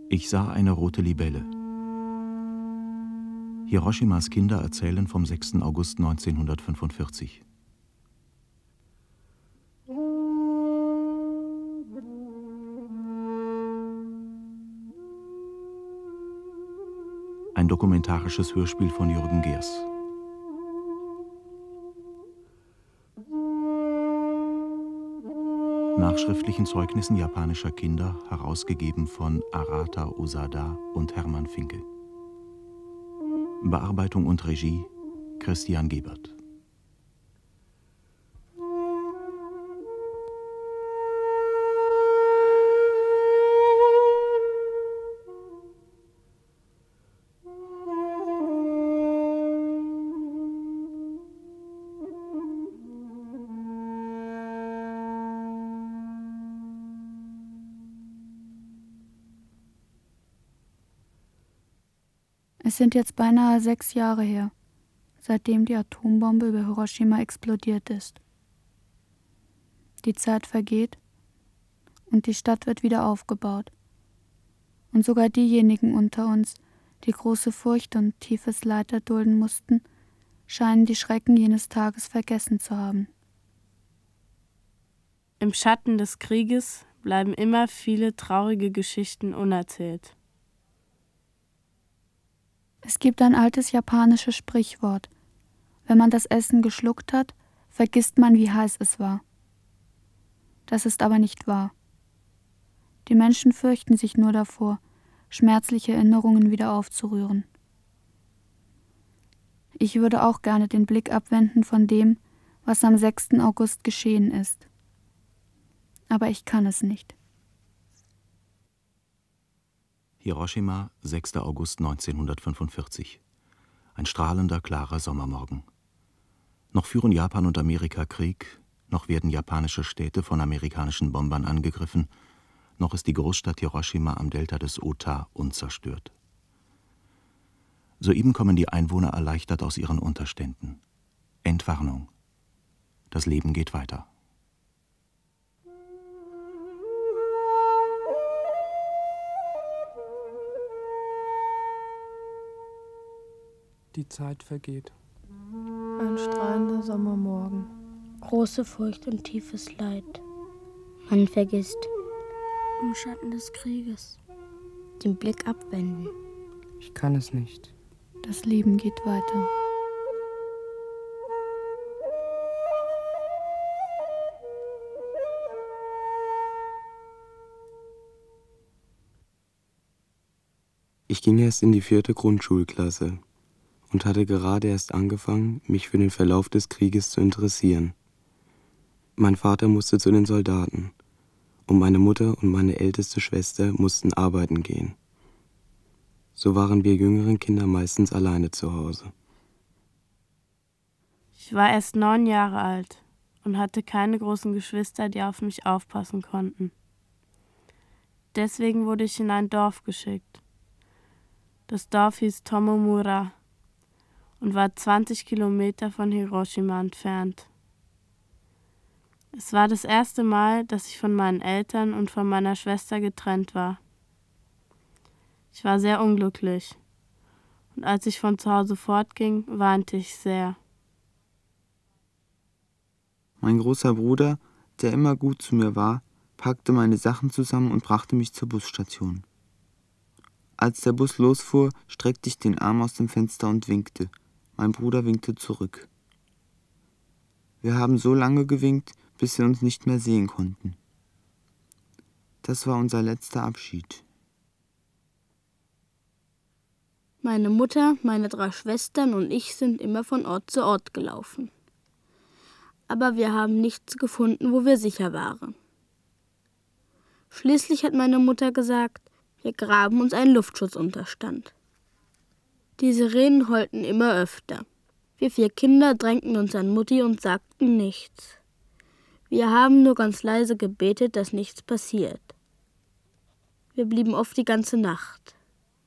Ich sah eine rote Libelle. Hiroshimas Kinder erzählen vom 6. August 1945. Ein dokumentarisches Hörspiel von Jürgen Gers. Nach schriftlichen Zeugnissen japanischer Kinder, herausgegeben von Arata Osada und Hermann Finke. Bearbeitung und Regie Christian Gebert. Es sind jetzt beinahe 6 Jahre her, seitdem die Atombombe über Hiroshima explodiert ist. Die Zeit vergeht und die Stadt wird wieder aufgebaut. Und sogar diejenigen unter uns, die große Furcht und tiefes Leid erdulden mussten, scheinen die Schrecken jenes Tages vergessen zu haben. Im Schatten des Krieges bleiben immer viele traurige Geschichten unerzählt. Es gibt ein altes japanisches Sprichwort: Wenn man das Essen geschluckt hat, vergisst man, wie heiß es war. Das ist aber nicht wahr. Die Menschen fürchten sich nur davor, schmerzliche Erinnerungen wieder aufzurühren. Ich würde auch gerne den Blick abwenden von dem, was am 6. August geschehen ist. Aber ich kann es nicht. Hiroshima, 6. August 1945. Ein strahlender, klarer Sommermorgen. Noch führen Japan und Amerika Krieg, noch werden japanische Städte von amerikanischen Bombern angegriffen, noch ist die Großstadt Hiroshima am Delta des Ota unzerstört. Soeben kommen die Einwohner erleichtert aus ihren Unterständen. Entwarnung. Das Leben geht weiter. Die Zeit vergeht. Ein strahlender Sommermorgen. Große Furcht und tiefes Leid. Man vergisst. Im Schatten des Krieges. Den Blick abwenden. Ich kann es nicht. Das Leben geht weiter. Ich ging erst in die 4. Grundschulklasse und hatte gerade erst angefangen, mich für den Verlauf des Krieges zu interessieren. Mein Vater musste zu den Soldaten und meine Mutter und meine älteste Schwester mussten arbeiten gehen. So waren wir jüngeren Kinder meistens alleine zu Hause. Ich war erst 9 Jahre alt und hatte keine großen Geschwister, die auf mich aufpassen konnten. Deswegen wurde ich in ein Dorf geschickt. Das Dorf hieß Tomomura und war 20 Kilometer von Hiroshima entfernt. Es war das erste Mal, dass ich von meinen Eltern und von meiner Schwester getrennt war. Ich war sehr unglücklich und als ich von zu Hause fortging, weinte ich sehr. Mein großer Bruder, der immer gut zu mir war, packte meine Sachen zusammen und brachte mich zur Busstation. Als der Bus losfuhr, streckte ich den Arm aus dem Fenster und winkte. Mein Bruder winkte zurück. Wir haben so lange gewinkt, bis wir uns nicht mehr sehen konnten. Das war unser letzter Abschied. Meine Mutter, meine 3 Schwestern und ich sind immer von Ort zu Ort gelaufen. Aber wir haben nichts gefunden, wo wir sicher waren. Schließlich hat meine Mutter gesagt, wir graben uns einen Luftschutzunterstand. Die Sirenen heulten immer öfter. Wir 4 Kinder drängten uns an Mutti und sagten nichts. Wir haben nur ganz leise gebetet, dass nichts passiert. Wir blieben oft die ganze Nacht.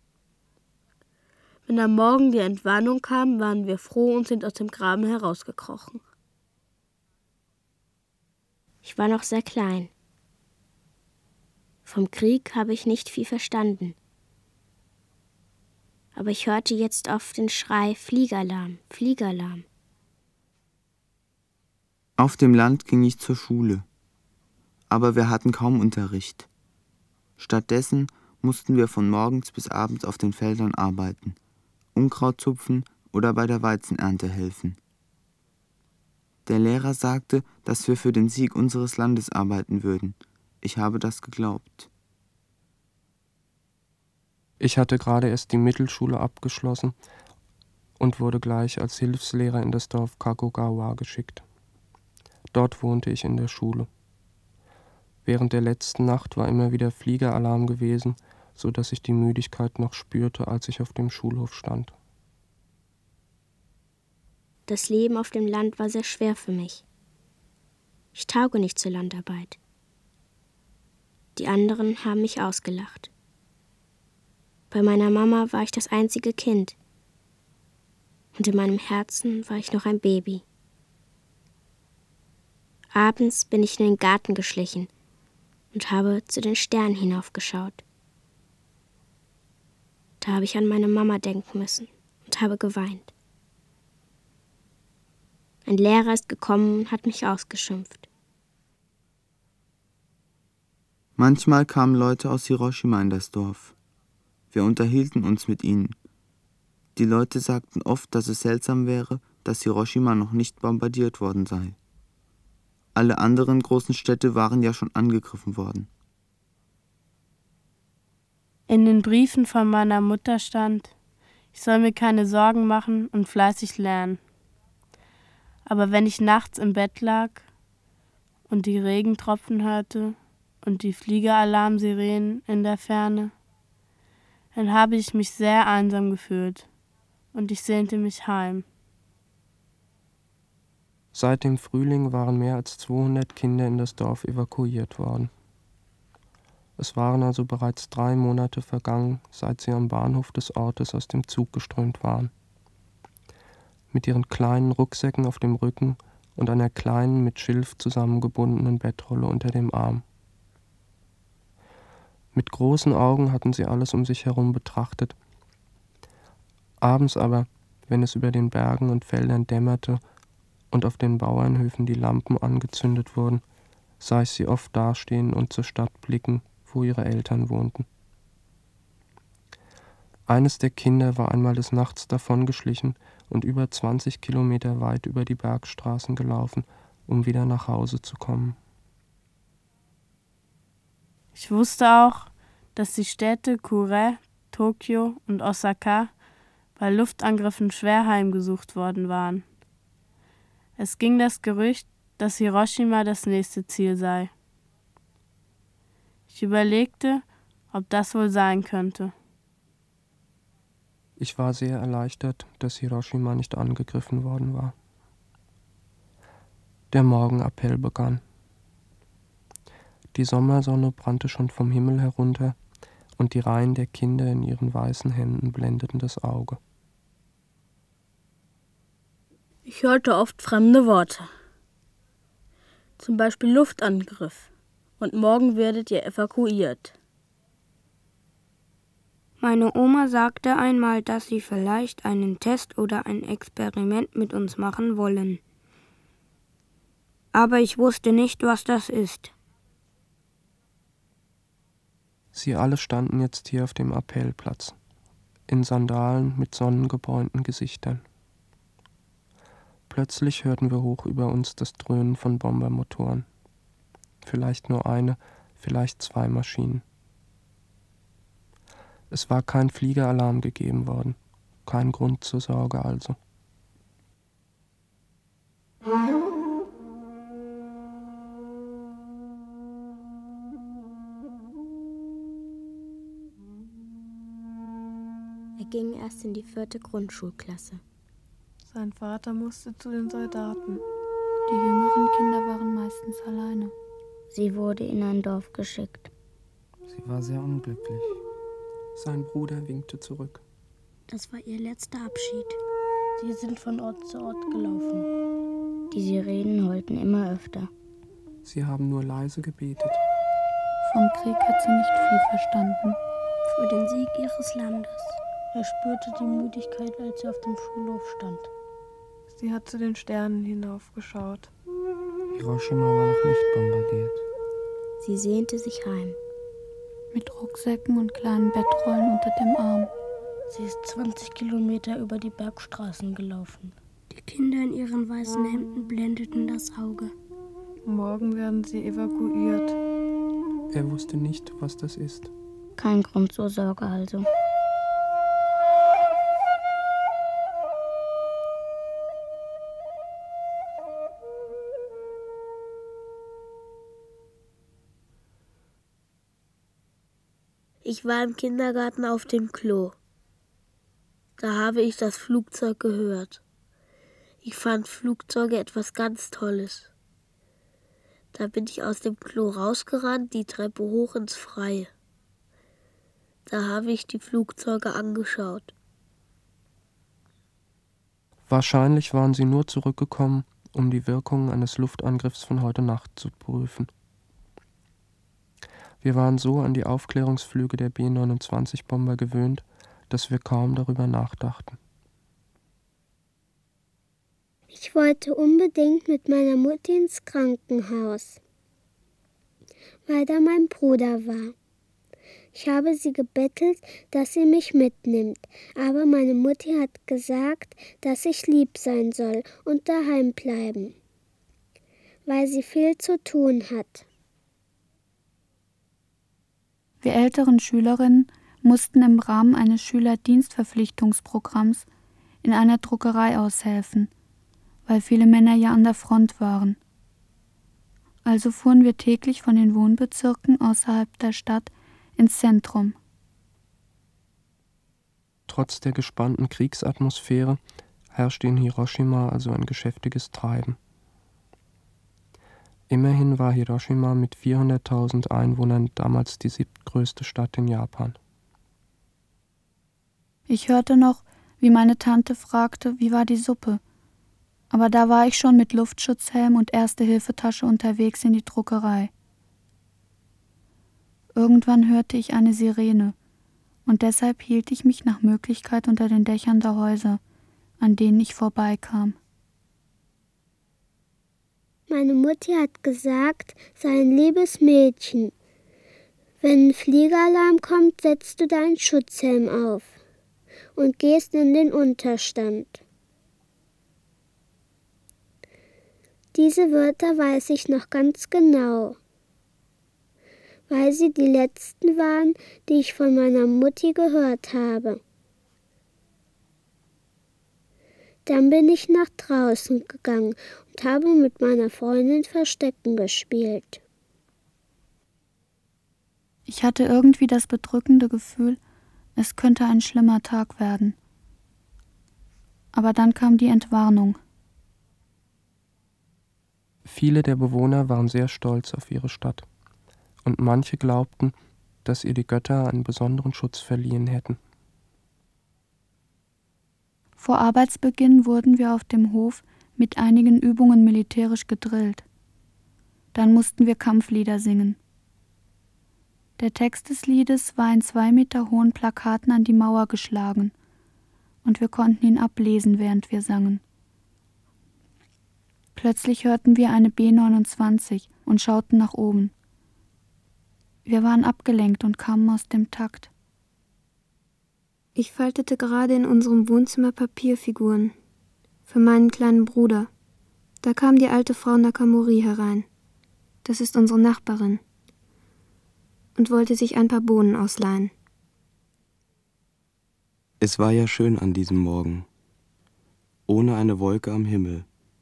Wenn am Morgen die Entwarnung kam, waren wir froh und sind aus dem Graben herausgekrochen. Ich war noch sehr klein. Vom Krieg habe ich nicht viel verstanden. Aber ich hörte jetzt oft den Schrei Fliegeralarm, Fliegeralarm. Auf dem Land ging ich zur Schule, aber wir hatten kaum Unterricht. Stattdessen mussten wir von morgens bis abends auf den Feldern arbeiten, Unkraut zupfen oder bei der Weizenernte helfen. Der Lehrer sagte, dass wir für den Sieg unseres Landes arbeiten würden. Ich habe das geglaubt. Ich hatte gerade erst die Mittelschule abgeschlossen und wurde gleich als Hilfslehrer in das Dorf Kakogawa geschickt. Dort wohnte ich in der Schule. Während der letzten Nacht war immer wieder Fliegeralarm gewesen, so dass ich die Müdigkeit noch spürte, als ich auf dem Schulhof stand. Das Leben auf dem Land war sehr schwer für mich. Ich tauge nicht zur Landarbeit. Die anderen haben mich ausgelacht. Bei meiner Mama war ich das einzige Kind. Und in meinem Herzen war ich noch ein Baby. Abends bin ich in den Garten geschlichen und habe zu den Sternen hinaufgeschaut. Da habe ich an meine Mama denken müssen und habe geweint. Ein Lehrer ist gekommen und hat mich ausgeschimpft. Manchmal kamen Leute aus Hiroshima in das Dorf. Wir unterhielten uns mit ihnen. Die Leute sagten oft, dass es seltsam wäre, dass Hiroshima noch nicht bombardiert worden sei. Alle anderen großen Städte waren ja schon angegriffen worden. In den Briefen von meiner Mutter stand, ich soll mir keine Sorgen machen und fleißig lernen. Aber wenn ich nachts im Bett lag und die Regentropfen hörte und die Fliegeralarmsirenen in der Ferne, dann habe ich mich sehr einsam gefühlt und ich sehnte mich heim. Seit dem Frühling waren mehr als 200 Kinder in das Dorf evakuiert worden. Es waren also bereits 3 Monate vergangen, seit sie am Bahnhof des Ortes aus dem Zug geströmt waren. Mit ihren kleinen Rucksäcken auf dem Rücken und einer kleinen, mit Schilf zusammengebundenen Bettrolle unter dem Arm. Mit großen Augen hatten sie alles um sich herum betrachtet. Abends aber, wenn es über den Bergen und Feldern dämmerte und auf den Bauernhöfen die Lampen angezündet wurden, sah ich sie oft dastehen und zur Stadt blicken, wo ihre Eltern wohnten. Eines der Kinder war einmal des Nachts davongeschlichen und über 20 Kilometer weit über die Bergstraßen gelaufen, um wieder nach Hause zu kommen. Ich wusste auch, dass die Städte Kure, Tokio und Osaka bei Luftangriffen schwer heimgesucht worden waren. Es ging das Gerücht, dass Hiroshima das nächste Ziel sei. Ich überlegte, ob das wohl sein könnte. Ich war sehr erleichtert, dass Hiroshima nicht angegriffen worden war. Der Morgenappell begann. Die Sommersonne brannte schon vom Himmel herunter und die Reihen der Kinder in ihren weißen Hemden blendeten das Auge. Ich hörte oft fremde Worte. Zum Beispiel Luftangriff. Und morgen werdet ihr evakuiert. Meine Oma sagte einmal, dass sie vielleicht einen Test oder ein Experiment mit uns machen wollen. Aber ich wusste nicht, was das ist. Sie alle standen jetzt hier auf dem Appellplatz, in Sandalen mit sonnengebräunten Gesichtern. Plötzlich hörten wir hoch über uns das Dröhnen von Bombermotoren. Vielleicht nur eine, vielleicht 2 Maschinen. Es war kein Fliegeralarm gegeben worden, kein Grund zur Sorge also. Er ging erst in die 4. Grundschulklasse. Sein Vater musste zu den Soldaten. Die jüngeren Kinder waren meistens alleine. Sie wurde in ein Dorf geschickt. Sie war sehr unglücklich. Sein Bruder winkte zurück. Das war ihr letzter Abschied. Sie sind von Ort zu Ort gelaufen. Die Sirenen heulten immer öfter. Sie haben nur leise gebetet. Vom Krieg hat sie nicht viel verstanden. Für den Sieg ihres Landes. Er spürte die Müdigkeit, als er auf dem Schulhof stand. Sie hat zu den Sternen hinaufgeschaut. Hiroshima war noch nicht bombardiert. Sie sehnte sich heim. Mit Rucksäcken und kleinen Bettrollen unter dem Arm. Sie ist 20 Kilometer über die Bergstraßen gelaufen. Die Kinder in ihren weißen Hemden blendeten das Auge. Morgen werden sie evakuiert. Er wusste nicht, was das ist. Kein Grund zur Sorge also. Ich war im Kindergarten auf dem Klo. Da habe ich das Flugzeug gehört. Ich fand Flugzeuge etwas ganz Tolles. Da bin ich aus dem Klo rausgerannt, die Treppe hoch ins Freie. Da habe ich die Flugzeuge angeschaut. Wahrscheinlich waren sie nur zurückgekommen, um die Wirkungen eines Luftangriffs von heute Nacht zu prüfen. Wir waren so an die Aufklärungsflüge der B-29-Bomber gewöhnt, dass wir kaum darüber nachdachten. Ich wollte unbedingt mit meiner Mutti ins Krankenhaus, weil da mein Bruder war. Ich habe sie gebettelt, dass sie mich mitnimmt, aber meine Mutti hat gesagt, dass ich lieb sein soll und daheim bleiben, weil sie viel zu tun hat. Wir älteren Schülerinnen mussten im Rahmen eines Schülerdienstverpflichtungsprogramms in einer Druckerei aushelfen, weil viele Männer ja an der Front waren. Also fuhren wir täglich von den Wohnbezirken außerhalb der Stadt ins Zentrum. Trotz der gespannten Kriegsatmosphäre herrschte in Hiroshima also ein geschäftiges Treiben. Immerhin war Hiroshima mit 400.000 Einwohnern damals die 7. größte Stadt in Japan. Ich hörte noch, wie meine Tante fragte, wie war die Suppe. Aber da war ich schon mit Luftschutzhelm und Erste-Hilfe-Tasche unterwegs in die Druckerei. Irgendwann hörte ich eine Sirene und deshalb hielt ich mich nach Möglichkeit unter den Dächern der Häuser, an denen ich vorbeikam. Meine Mutti hat gesagt, sei ein liebes Mädchen. Wenn ein Fliegeralarm kommt, setzt du deinen Schutzhelm auf und gehst in den Unterstand. Diese Wörter weiß ich noch ganz genau, weil sie die letzten waren, die ich von meiner Mutti gehört habe. Dann bin ich nach draußen gegangen und habe mit meiner Freundin Verstecken gespielt. Ich hatte irgendwie das bedrückende Gefühl, es könnte ein schlimmer Tag werden. Aber dann kam die Entwarnung. Viele der Bewohner waren sehr stolz auf ihre Stadt und manche glaubten, dass ihr die Götter einen besonderen Schutz verliehen hätten. Vor Arbeitsbeginn wurden wir auf dem Hof mit einigen Übungen militärisch gedrillt. Dann mussten wir Kampflieder singen. Der Text des Liedes war in 2 Meter hohen Plakaten an die Mauer geschlagen und wir konnten ihn ablesen, während wir sangen. Plötzlich hörten wir eine B-29 und schauten nach oben. Wir waren abgelenkt und kamen aus dem Takt. Ich faltete gerade in unserem Wohnzimmer Papierfiguren für meinen kleinen Bruder. Da kam die alte Frau Nakamori herein. Das ist unsere Nachbarin. Und wollte sich ein paar Bohnen ausleihen. Es war ja schön an diesem Morgen. Ohne eine Wolke am Himmel.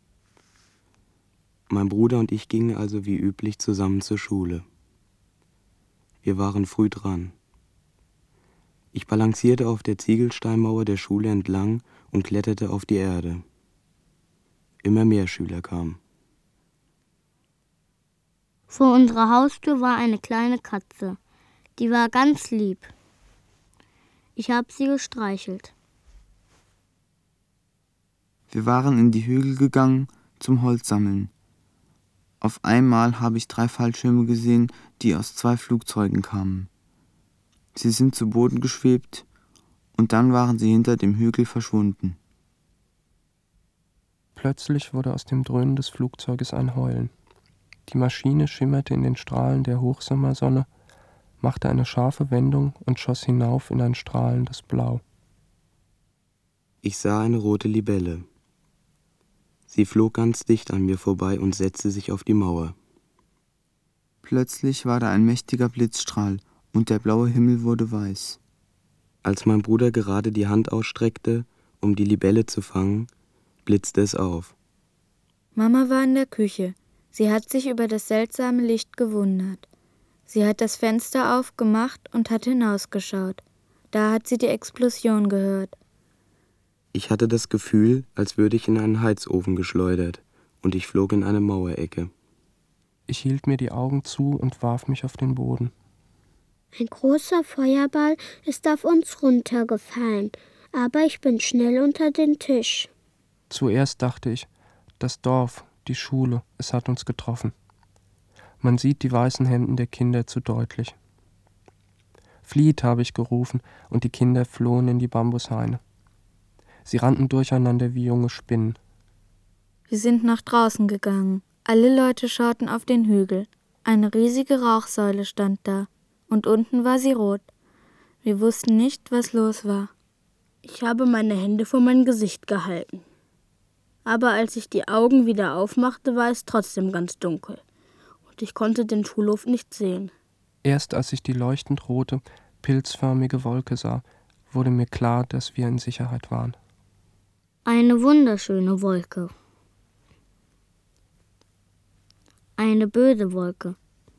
Mein Bruder und ich gingen also wie üblich zusammen zur Schule. Wir waren früh dran. Ich balancierte auf der Ziegelsteinmauer der Schule entlang und kletterte auf die Erde. Immer mehr Schüler kamen. Vor unserer Haustür war eine kleine Katze. Die war ganz lieb. Ich habe sie gestreichelt. Wir waren in die Hügel gegangen zum Holz sammeln. Auf einmal habe ich 3 Fallschirme gesehen, die aus 2 Flugzeugen kamen. Sie sind zu Boden geschwebt und dann waren sie hinter dem Hügel verschwunden. Plötzlich wurde aus dem Dröhnen des Flugzeuges ein Heulen. Die Maschine schimmerte in den Strahlen der Hochsommersonne, machte eine scharfe Wendung und schoss hinauf in ein strahlendes Blau. Ich sah eine rote Libelle. Sie flog ganz dicht an mir vorbei und setzte sich auf die Mauer. Plötzlich war da ein mächtiger Blitzstrahl und der blaue Himmel wurde weiß. Als mein Bruder gerade die Hand ausstreckte, um die Libelle zu fangen, blitzte es auf. Mama war in der Küche. Sie hat sich über das seltsame Licht gewundert. Sie hat das Fenster aufgemacht und hat hinausgeschaut. Da hat sie die Explosion gehört. Ich hatte das Gefühl, als würde ich in einen Heizofen geschleudert, und ich flog in eine Mauerecke. Ich hielt mir die Augen zu und warf mich auf den Boden. Ein großer Feuerball ist auf uns runtergefallen, aber ich bin schnell unter den Tisch. Zuerst dachte ich, das Dorf, die Schule, es hat uns getroffen. Man sieht die weißen Hemden der Kinder zu deutlich. Flieht, habe ich gerufen, und die Kinder flohen in die Bambushaine. Sie rannten durcheinander wie junge Spinnen. Wir sind nach draußen gegangen. Alle Leute schauten auf den Hügel. Eine riesige Rauchsäule stand da, und unten war sie rot. Wir wussten nicht, was los war. Ich habe meine Hände vor mein Gesicht gehalten. Aber als ich die Augen wieder aufmachte, war es trotzdem ganz dunkel. Und ich konnte den Schulhof nicht sehen. Erst als ich die leuchtend rote, pilzförmige Wolke sah, wurde mir klar, dass wir in Sicherheit waren. Eine wunderschöne Wolke. Eine böse Wolke.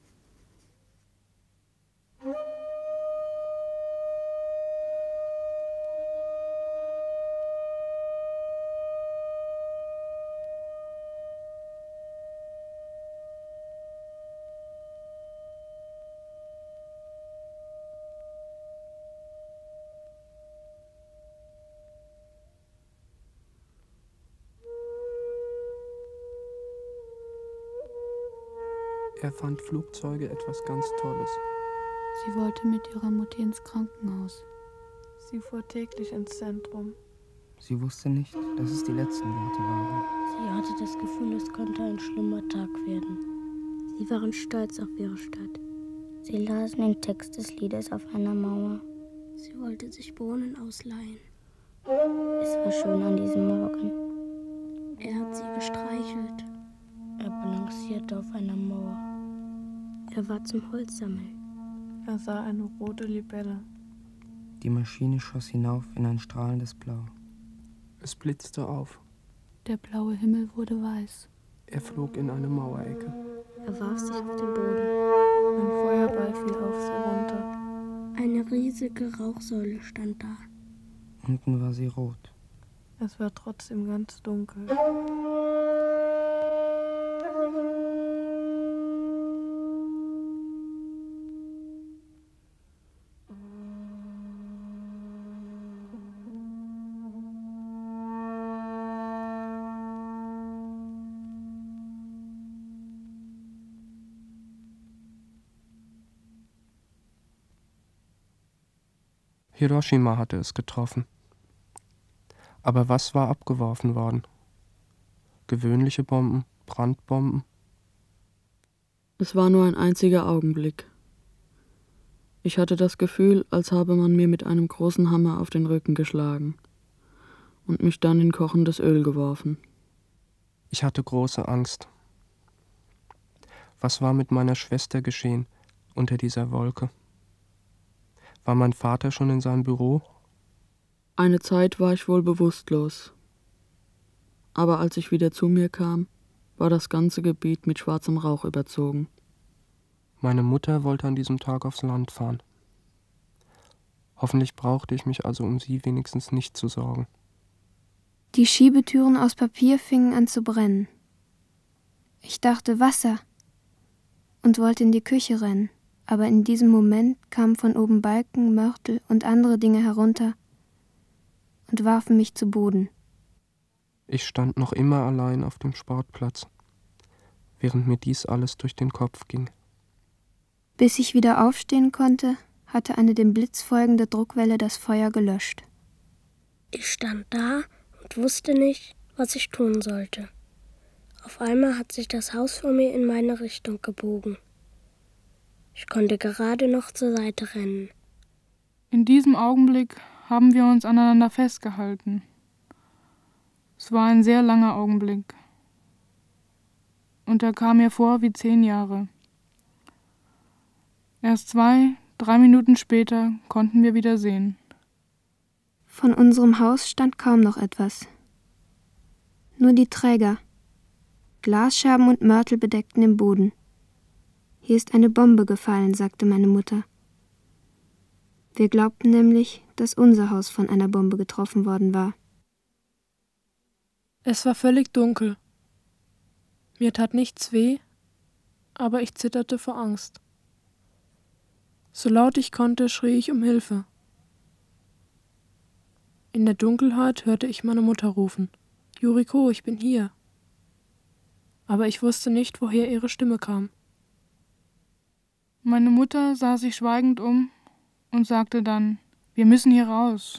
Er fand Flugzeuge etwas ganz Tolles. Sie wollte mit ihrer Mutti ins Krankenhaus. Sie fuhr täglich ins Zentrum. Sie wusste nicht, dass es die letzten Worte waren. Sie hatte das Gefühl, es könnte ein schlimmer Tag werden. Sie waren stolz auf ihre Stadt. Sie lasen den Text des Liedes auf einer Mauer. Sie wollte sich Bohnen ausleihen. Es war schön an diesem Morgen. Er hat sie gestreichelt. Er balancierte auf einer Mauer. Er war zum Holzsammeln. Er sah eine rote Libelle. Die Maschine schoss hinauf in ein strahlendes Blau. Es blitzte auf. Der blaue Himmel wurde weiß. Er flog in eine Mauerecke. Er warf sich auf den Boden. Ein Feuerball fiel auf sie runter. Eine riesige Rauchsäule stand da. Unten war sie rot. Es war trotzdem ganz dunkel. Hiroshima hatte es getroffen. Aber was war abgeworfen worden? Gewöhnliche Bomben, Brandbomben? Es war nur ein einziger Augenblick. Ich hatte das Gefühl, als habe man mir mit einem großen Hammer auf den Rücken geschlagen und mich dann in kochendes Öl geworfen. Ich hatte große Angst. Was war mit meiner Schwester geschehen unter dieser Wolke? War mein Vater schon in seinem Büro? Eine Zeit war ich wohl bewusstlos. Aber als ich wieder zu mir kam, war das ganze Gebiet mit schwarzem Rauch überzogen. Meine Mutter wollte an diesem Tag aufs Land fahren. Hoffentlich brauchte ich mich also um sie wenigstens nicht zu sorgen. Die Schiebetüren aus Papier fingen an zu brennen. Ich dachte Wasser und wollte in die Küche rennen. Aber in diesem Moment kamen von oben Balken, Mörtel und andere Dinge herunter und warfen mich zu Boden. Ich stand noch immer allein auf dem Sportplatz, während mir dies alles durch den Kopf ging. Bis ich wieder aufstehen konnte, hatte eine dem Blitz folgende Druckwelle das Feuer gelöscht. Ich stand da und wusste nicht, was ich tun sollte. Auf einmal hat sich das Haus vor mir in meine Richtung gebogen. Ich konnte gerade noch zur Seite rennen. In diesem Augenblick haben wir uns aneinander festgehalten. Es war ein sehr langer Augenblick. Und er kam mir vor wie 10 Jahre. Erst 2, 3 Minuten später konnten wir wieder sehen. Von unserem Haus stand kaum noch etwas. Nur die Träger. Glasscherben und Mörtel bedeckten den Boden. Hier ist eine Bombe gefallen, sagte meine Mutter. Wir glaubten nämlich, dass unser Haus von einer Bombe getroffen worden war. Es war völlig dunkel. Mir tat nichts weh, aber ich zitterte vor Angst. So laut ich konnte, schrie ich um Hilfe. In der Dunkelheit hörte ich meine Mutter rufen: »Yuriko, ich bin hier.« Aber ich wusste nicht, woher ihre Stimme kam. Meine Mutter sah sich schweigend um und sagte dann: »Wir müssen hier raus.«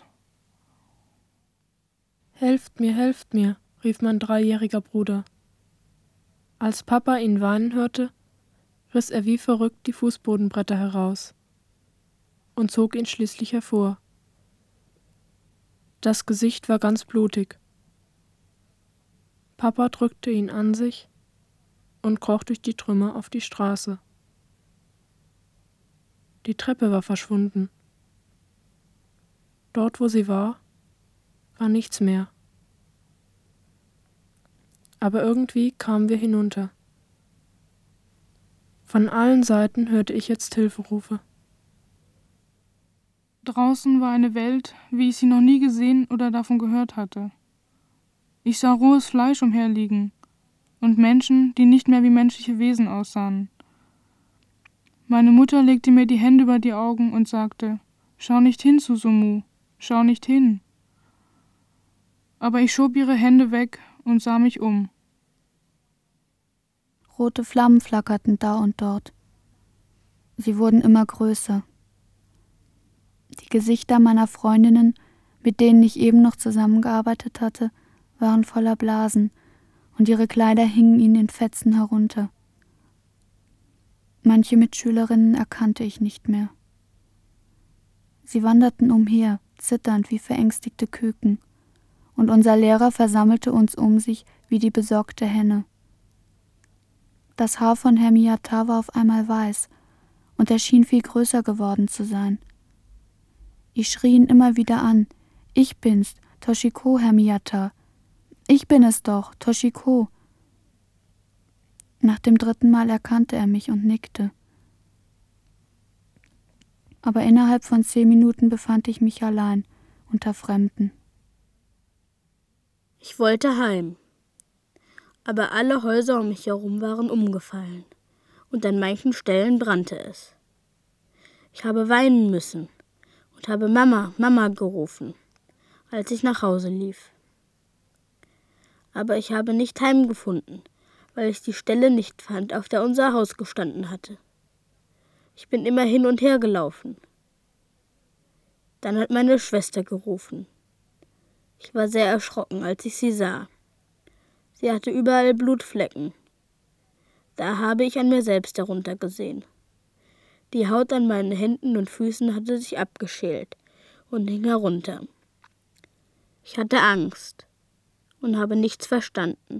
»Helft mir«, rief mein 3-jähriger Bruder. Als Papa ihn weinen hörte, riss er wie verrückt die Fußbodenbretter heraus und zog ihn schließlich hervor. Das Gesicht war ganz blutig. Papa drückte ihn an sich und kroch durch die Trümmer auf die Straße. Die Treppe war verschwunden. Dort, wo sie war nichts mehr. Aber irgendwie kamen wir hinunter. Von allen Seiten hörte ich jetzt Hilferufe. Draußen war eine Welt, wie ich sie noch nie gesehen oder davon gehört hatte. Ich sah rohes Fleisch umherliegen und Menschen, die nicht mehr wie menschliche Wesen aussahen. Meine Mutter legte mir die Hände über die Augen und sagte: »Schau nicht hin, Susumu, schau nicht hin.« Aber ich schob ihre Hände weg und sah mich um. Rote Flammen flackerten da und dort. Sie wurden immer größer. Die Gesichter meiner Freundinnen, mit denen ich eben noch zusammengearbeitet hatte, waren voller Blasen, und ihre Kleider hingen ihnen in Fetzen herunter. Manche Mitschülerinnen erkannte ich nicht mehr. Sie wanderten umher, zitternd wie verängstigte Küken, und unser Lehrer versammelte uns um sich wie die besorgte Henne. Das Haar von Herr Miyata war auf einmal weiß, und er schien viel größer geworden zu sein. Ich schrie ihn immer wieder an: »Ich bin's, Toshiko, Herr Miyata. Ich bin es doch, Toshiko.« Nach dem 3. Mal erkannte er mich und nickte. Aber innerhalb von 10 Minuten befand ich mich allein, unter Fremden. Ich wollte heim. Aber alle Häuser um mich herum waren umgefallen, und an manchen Stellen brannte es. Ich habe weinen müssen und habe Mama, Mama gerufen, als ich nach Hause lief. Aber ich habe nicht heimgefunden, weil ich die Stelle nicht fand, auf der unser Haus gestanden hatte. Ich bin immer hin und her gelaufen. Dann hat meine Schwester gerufen. Ich war sehr erschrocken, als ich sie sah. Sie hatte überall Blutflecken. Da habe ich an mir selbst heruntergesehen. Die Haut an meinen Händen und Füßen hatte sich abgeschält und hing herunter. Ich hatte Angst und habe nichts verstanden.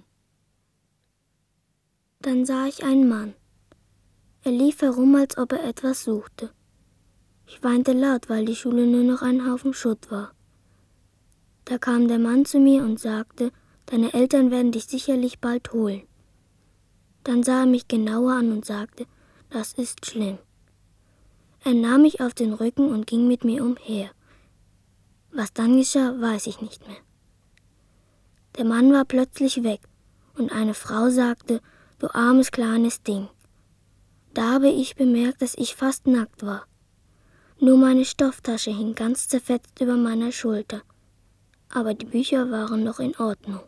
Dann sah ich einen Mann. Er lief herum, als ob er etwas suchte. Ich weinte laut, weil die Schule nur noch ein Haufen Schutt war. Da kam der Mann zu mir und sagte: »Deine Eltern werden dich sicherlich bald holen.« Dann sah er mich genauer an und sagte: »Das ist schlimm.« Er nahm mich auf den Rücken und ging mit mir umher. Was dann geschah, weiß ich nicht mehr. Der Mann war plötzlich weg und eine Frau sagte: »Du armes kleines Ding.« Da habe ich bemerkt, dass ich fast nackt war. Nur meine Stofftasche hing ganz zerfetzt über meiner Schulter. Aber die Bücher waren noch in Ordnung.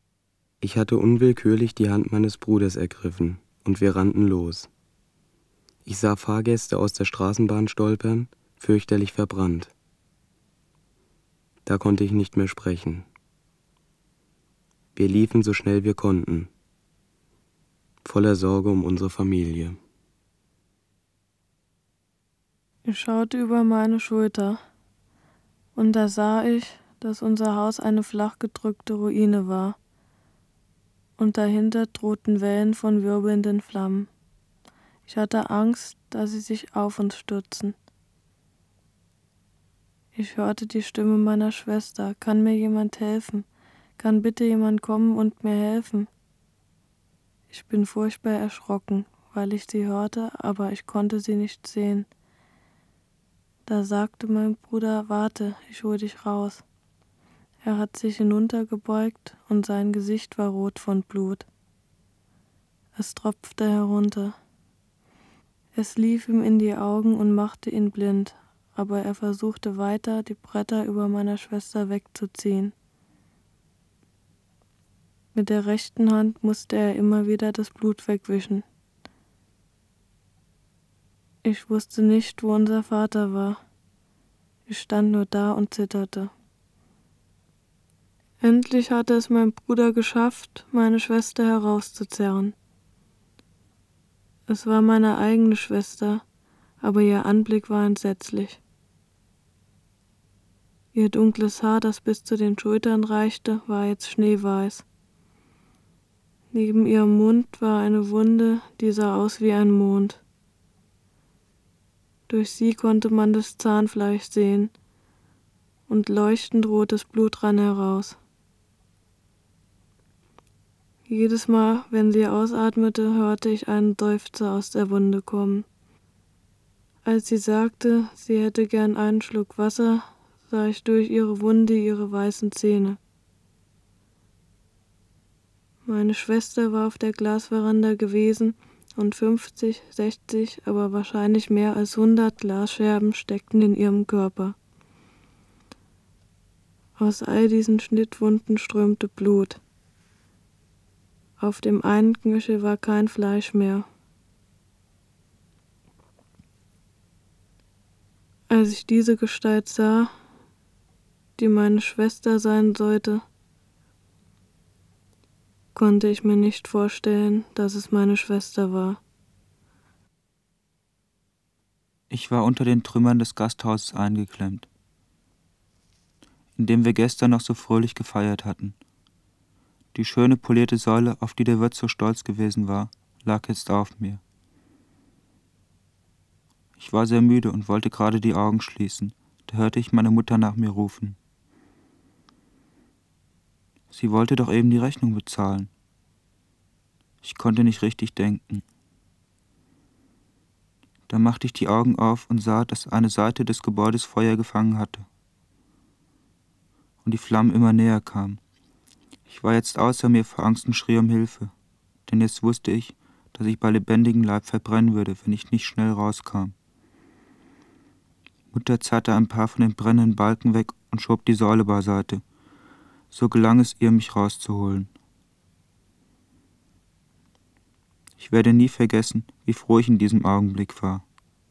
Ich hatte unwillkürlich die Hand meines Bruders ergriffen und wir rannten los. Ich sah Fahrgäste aus der Straßenbahn stolpern, fürchterlich verbrannt. Da konnte ich nicht mehr sprechen. Wir liefen so schnell wir konnten, voller Sorge um unsere Familie. Ich schaute über meine Schulter, und da sah ich, dass unser Haus eine flach gedrückte Ruine war, und dahinter drohten Wellen von wirbelnden Flammen. Ich hatte Angst, dass sie sich auf uns stürzen. Ich hörte die Stimme meiner Schwester. Kann mir jemand helfen? Kann bitte jemand kommen und mir helfen? Ich bin furchtbar erschrocken, weil ich sie hörte, aber ich konnte sie nicht sehen. Da sagte mein Bruder: Warte, ich hol dich raus. Er hat sich hinuntergebeugt und sein Gesicht war rot von Blut. Es tropfte herunter. Es lief ihm in die Augen und machte ihn blind, aber er versuchte weiter, die Bretter über meiner Schwester wegzuziehen. Mit der rechten Hand musste er immer wieder das Blut wegwischen. Ich wusste nicht, wo unser Vater war. Ich stand nur da und zitterte. Endlich hatte es mein Bruder geschafft, meine Schwester herauszuzerren. Es war meine eigene Schwester, aber ihr Anblick war entsetzlich. Ihr dunkles Haar, das bis zu den Schultern reichte, war jetzt schneeweiß. Neben ihrem Mund war eine Wunde, die sah aus wie ein Mond. Durch sie konnte man das Zahnfleisch sehen, und leuchtend rotes Blut rann heraus. Jedes Mal, wenn sie ausatmete, hörte ich einen Seufzer aus der Wunde kommen. Als sie sagte, sie hätte gern einen Schluck Wasser, sah ich durch ihre Wunde ihre weißen Zähne. Meine Schwester war auf der Glasveranda gewesen und 50, 60, aber wahrscheinlich mehr als 100 Glasscherben steckten in ihrem Körper. Aus all diesen Schnittwunden strömte Blut. Auf dem einen Knöchel war kein Fleisch mehr. Als ich diese Gestalt sah, die meine Schwester sein sollte, konnte ich mir nicht vorstellen, dass es meine Schwester war. Ich war unter den Trümmern des Gasthauses eingeklemmt, in dem wir gestern noch so fröhlich gefeiert hatten. Die schöne polierte Säule, auf die der Wirt so stolz gewesen war, lag jetzt auf mir. Ich war sehr müde und wollte gerade die Augen schließen, da hörte ich meine Mutter nach mir rufen. Sie wollte doch eben die Rechnung bezahlen. Ich konnte nicht richtig denken. Da machte ich die Augen auf und sah, dass eine Seite des Gebäudes Feuer gefangen hatte und die Flammen immer näher kamen. Ich war jetzt außer mir vor Angst und schrie um Hilfe, denn jetzt wusste ich, dass ich bei lebendigem Leib verbrennen würde, wenn ich nicht schnell rauskam. Mutter zerrte ein paar von den brennenden Balken weg und schob die Säule beiseite. So gelang es ihr, mich rauszuholen. Ich werde nie vergessen, wie froh ich in diesem Augenblick war.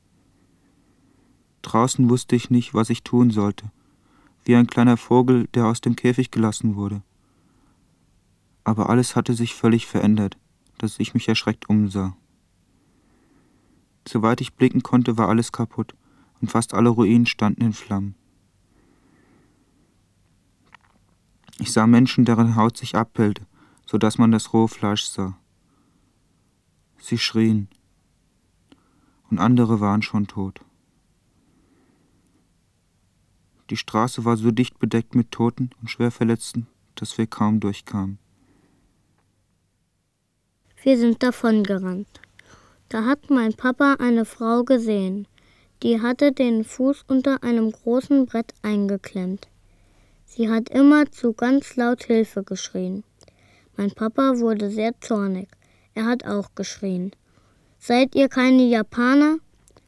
Draußen wusste ich nicht, was ich tun sollte, wie ein kleiner Vogel, der aus dem Käfig gelassen wurde. Aber alles hatte sich völlig verändert, dass ich mich erschreckt umsah. Soweit ich blicken konnte, war alles kaputt und fast alle Ruinen standen in Flammen. Ich sah Menschen, deren Haut sich abhellte, so dass man das rohe Fleisch sah. Sie schrien, und andere waren schon tot. Die Straße war so dicht bedeckt mit Toten und Schwerverletzten, dass wir kaum durchkamen. Wir sind davongerannt. Da hat mein Papa eine Frau gesehen. Die hatte den Fuß unter einem großen Brett eingeklemmt. Sie hat immerzu ganz laut Hilfe geschrien. Mein Papa wurde sehr zornig. Er hat auch geschrien. Seid ihr keine Japaner?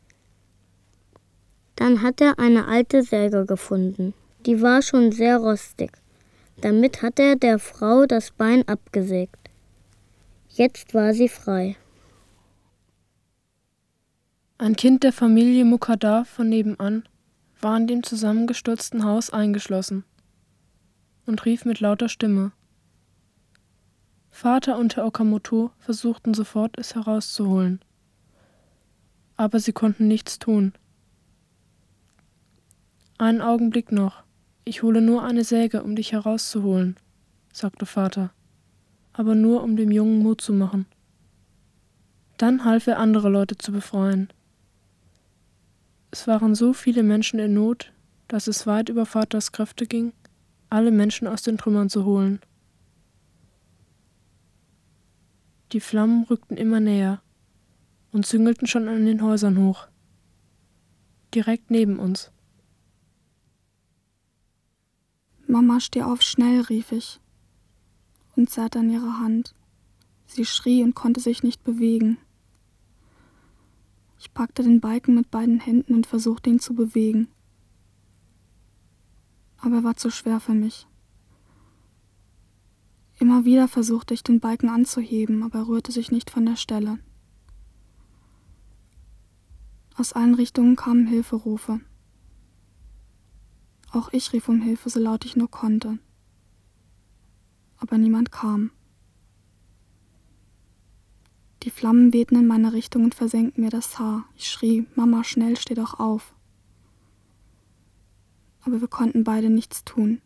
Dann hat er eine alte Säge gefunden. Die war schon sehr rostig. Damit hat er der Frau das Bein abgesägt. Jetzt war sie frei. Ein Kind der Familie Mukadar von nebenan war in dem zusammengestürzten Haus eingeschlossen und rief mit lauter Stimme. Vater und Herr Okamoto versuchten sofort, es herauszuholen. Aber sie konnten nichts tun. Einen Augenblick noch. Ich hole nur eine Säge, um dich herauszuholen, sagte Vater, aber nur, um dem Jungen Mut zu machen. Dann half er, andere Leute zu befreien. Es waren so viele Menschen in Not, dass es weit über Vaters Kräfte ging, alle Menschen aus den Trümmern zu holen. Die Flammen rückten immer näher und züngelten schon an den Häusern hoch, direkt neben uns. »Mama, steh auf, schnell«, rief ich und zerrte an ihre Hand. Sie schrie und konnte sich nicht bewegen. Ich packte den Balken mit beiden Händen und versuchte, ihn zu bewegen. Aber er war zu schwer für mich. Immer wieder versuchte ich, den Balken anzuheben, aber er rührte sich nicht von der Stelle. Aus allen Richtungen kamen Hilferufe. Auch ich rief um Hilfe, so laut ich nur konnte. Aber niemand kam. Die Flammen wehten in meine Richtung und versenkten mir das Haar. Ich schrie, »Mama, schnell, steh doch auf!« Aber wir konnten beide nichts tun.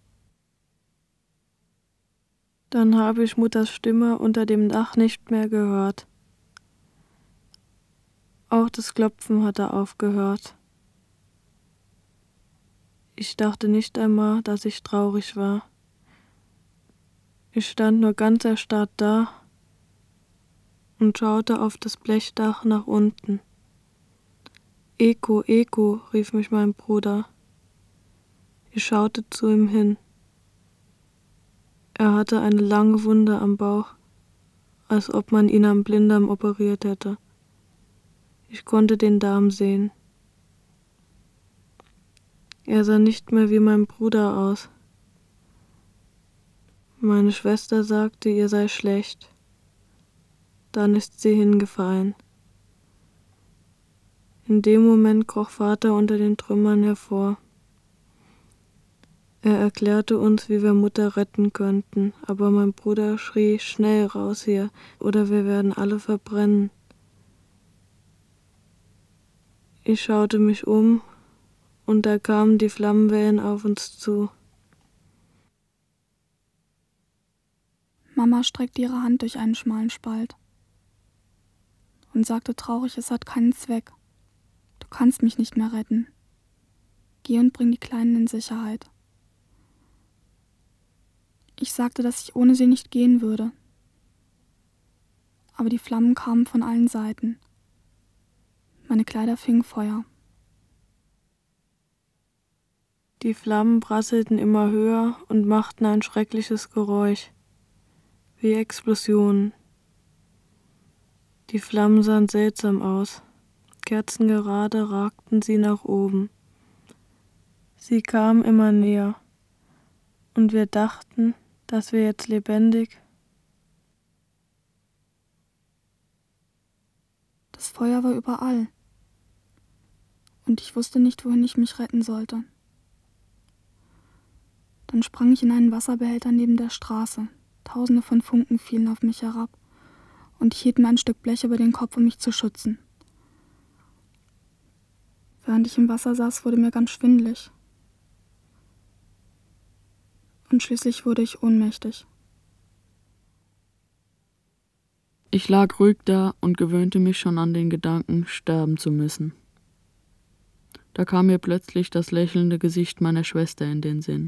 Dann habe ich Mutters Stimme unter dem Dach nicht mehr gehört. Auch das Klopfen hatte aufgehört. Ich dachte nicht einmal, dass ich traurig war. Ich stand nur ganz erstarrt da und schaute auf das Blechdach nach unten. »Eko, Eko«, rief mich mein Bruder. Ich schaute zu ihm hin. Er hatte eine lange Wunde am Bauch, als ob man ihn am Blinddarm operiert hätte. Ich konnte den Darm sehen. Er sah nicht mehr wie mein Bruder aus. Meine Schwester sagte, ihr sei schlecht. Dann ist sie hingefallen. In dem Moment kroch Vater unter den Trümmern hervor. Er erklärte uns, wie wir Mutter retten könnten, aber mein Bruder schrie, »Schnell raus hier, oder wir werden alle verbrennen.« Ich schaute mich um, und da kamen die Flammenwellen auf uns zu. Mama streckte ihre Hand durch einen schmalen Spalt und sagte traurig, es hat keinen Zweck. Du kannst mich nicht mehr retten. Geh und bring die Kleinen in Sicherheit. Ich sagte, dass ich ohne sie nicht gehen würde. Aber die Flammen kamen von allen Seiten. Meine Kleider fingen Feuer. Die Flammen prasselten immer höher und machten ein schreckliches Geräusch, wie Explosionen. Die Flammen sahen seltsam aus. Kerzengerade ragten sie nach oben. Sie kamen immer näher. Und wir dachten, dass wir jetzt lebendig. Das Feuer war überall. Und ich wusste nicht, wohin ich mich retten sollte. Dann sprang ich in einen Wasserbehälter neben der Straße. Tausende von Funken fielen auf mich herab. Und ich hielt mir ein Stück Blech über den Kopf, um mich zu schützen. Während ich im Wasser saß, wurde mir ganz schwindelig. Und schließlich wurde ich ohnmächtig. Ich lag ruhig da und gewöhnte mich schon an den Gedanken, sterben zu müssen. Da kam mir plötzlich das lächelnde Gesicht meiner Schwester in den Sinn.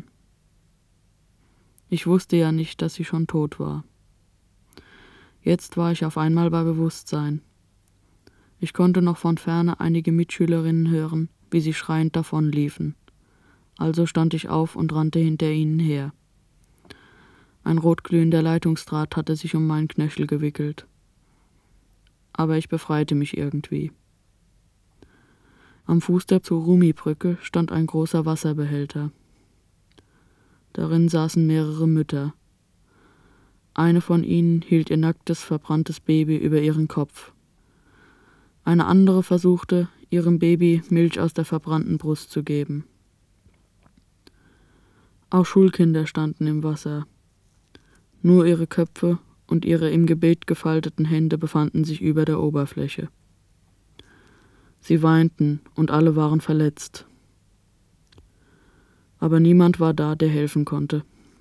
Ich wusste ja nicht, dass sie schon tot war. Jetzt war ich auf einmal bei Bewusstsein. Ich konnte noch von ferne einige Mitschülerinnen hören, wie sie schreiend davonliefen. Also stand ich auf und rannte hinter ihnen her. Ein rotglühender Leitungsdraht hatte sich um meinen Knöchel gewickelt. Aber ich befreite mich irgendwie. Am Fuß der Tsurumi-Brücke stand ein großer Wasserbehälter. Darin saßen mehrere Mütter. Eine von ihnen hielt ihr nacktes, verbranntes Baby über ihren Kopf. Eine andere versuchte, ihrem Baby Milch aus der verbrannten Brust zu geben. Auch Schulkinder standen im Wasser. Nur ihre Köpfe und ihre im Gebet gefalteten Hände befanden sich über der Oberfläche. Sie weinten und alle waren verletzt. Aber niemand war da, der helfen konnte.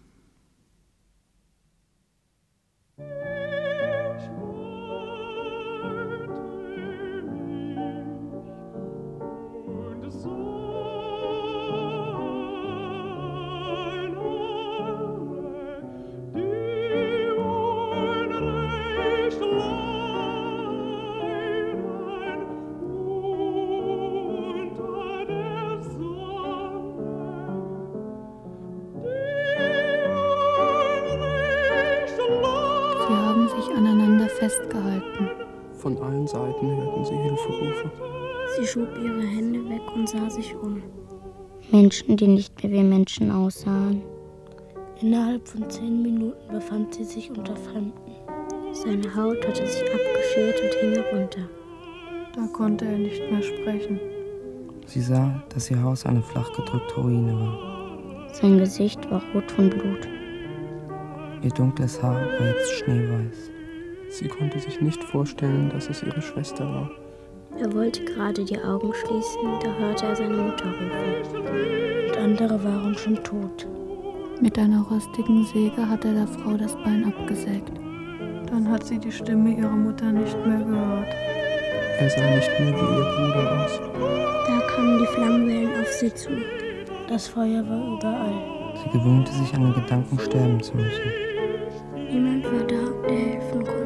Festgehalten. Von allen Seiten hörten sie Hilferufe. Sie schob ihre Hände weg und sah sich um. Menschen, die nicht mehr wie Menschen aussahen. Innerhalb von 10 Minuten befand sie sich unter Fremden. Seine Haut hatte sich abgeschält und hing herunter. Da konnte er nicht mehr sprechen. Sie sah, dass ihr Haus eine flachgedrückte Ruine war. Sein Gesicht war rot von Blut. Ihr dunkles Haar war jetzt schneeweiß. Sie konnte sich nicht vorstellen, dass es ihre Schwester war. Er wollte gerade die Augen schließen, da hörte er seine Mutter rufen. Und andere waren schon tot. Mit einer rostigen Säge hat er der Frau das Bein abgesägt. Dann hat sie die Stimme ihrer Mutter nicht mehr gehört. Er sah nicht mehr wie ihr Bruder aus. Da kamen die Flammenwellen auf sie zu. Das Feuer war überall. Sie gewöhnte sich an den Gedanken, sterben zu müssen. Niemand war da, der helfen konnte.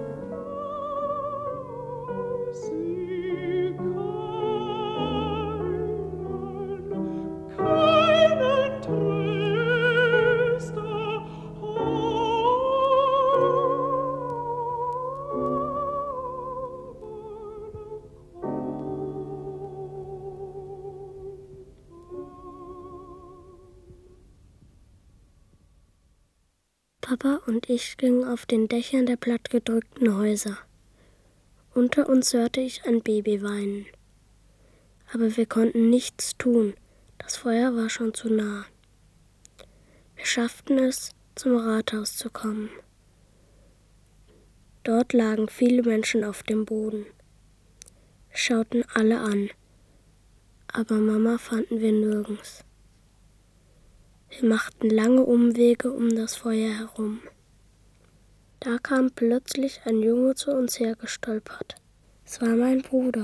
Papa und ich gingen auf den Dächern der plattgedrückten Häuser. Unter uns hörte ich ein Baby weinen. Aber wir konnten nichts tun, das Feuer war schon zu nah. Wir schafften es, zum Rathaus zu kommen. Dort lagen viele Menschen auf dem Boden. Wir schauten alle an, aber Mama fanden wir nirgends. Wir machten lange Umwege um das Feuer herum. Da kam plötzlich ein Junge zu uns hergestolpert. Es war mein Bruder.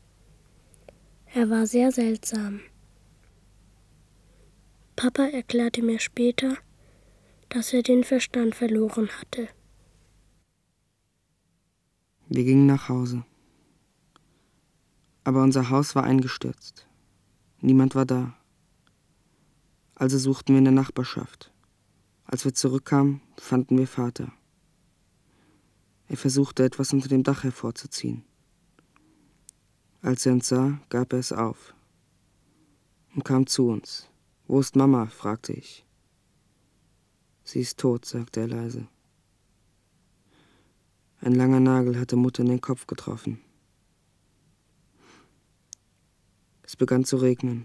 Er war sehr seltsam. Papa erklärte mir später, dass er den Verstand verloren hatte. Wir gingen nach Hause. Aber unser Haus war eingestürzt. Niemand war da. Also suchten wir in der Nachbarschaft. Als wir zurückkamen, fanden wir Vater. Er versuchte, etwas unter dem Dach hervorzuziehen. Als er uns sah, gab er es auf und kam zu uns. »Wo ist Mama?« fragte ich. »Sie ist tot«, sagte er leise. Ein langer Nagel hatte Mutter in den Kopf getroffen. Es begann zu regnen.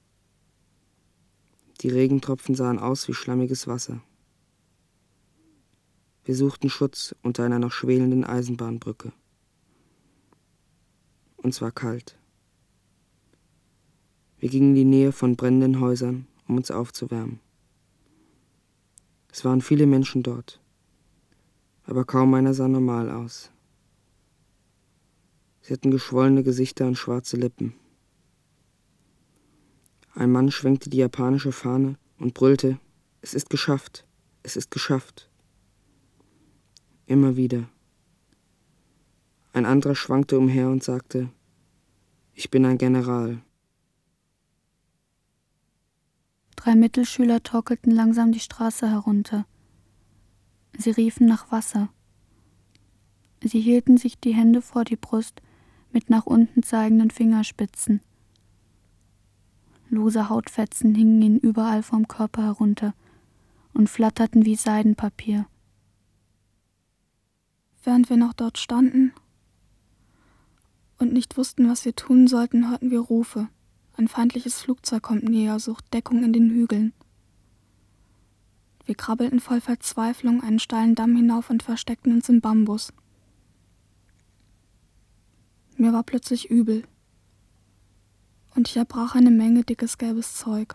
Die Regentropfen sahen aus wie schlammiges Wasser. Wir suchten Schutz unter einer noch schwelenden Eisenbahnbrücke. Uns war kalt. Wir gingen in die Nähe von brennenden Häusern, um uns aufzuwärmen. Es waren viele Menschen dort, aber kaum einer sah normal aus. Sie hatten geschwollene Gesichter und schwarze Lippen. Ein Mann schwenkte die japanische Fahne und brüllte, »Es ist geschafft, es ist geschafft.« Immer wieder. Ein anderer schwankte umher und sagte, »Ich bin ein General.« 3 Mittelschüler torkelten langsam die Straße herunter. Sie riefen nach Wasser. Sie hielten sich die Hände vor die Brust mit nach unten zeigenden Fingerspitzen. Lose Hautfetzen hingen ihnen überall vom Körper herunter und flatterten wie Seidenpapier. Während wir noch dort standen, und nicht wussten, was wir tun sollten, hörten wir Rufe. Ein feindliches Flugzeug kommt näher, sucht Deckung in den Hügeln. Wir krabbelten voll Verzweiflung einen steilen Damm hinauf und versteckten uns im Bambus. Mir war plötzlich übel. Und ich erbrach eine Menge dickes gelbes Zeug.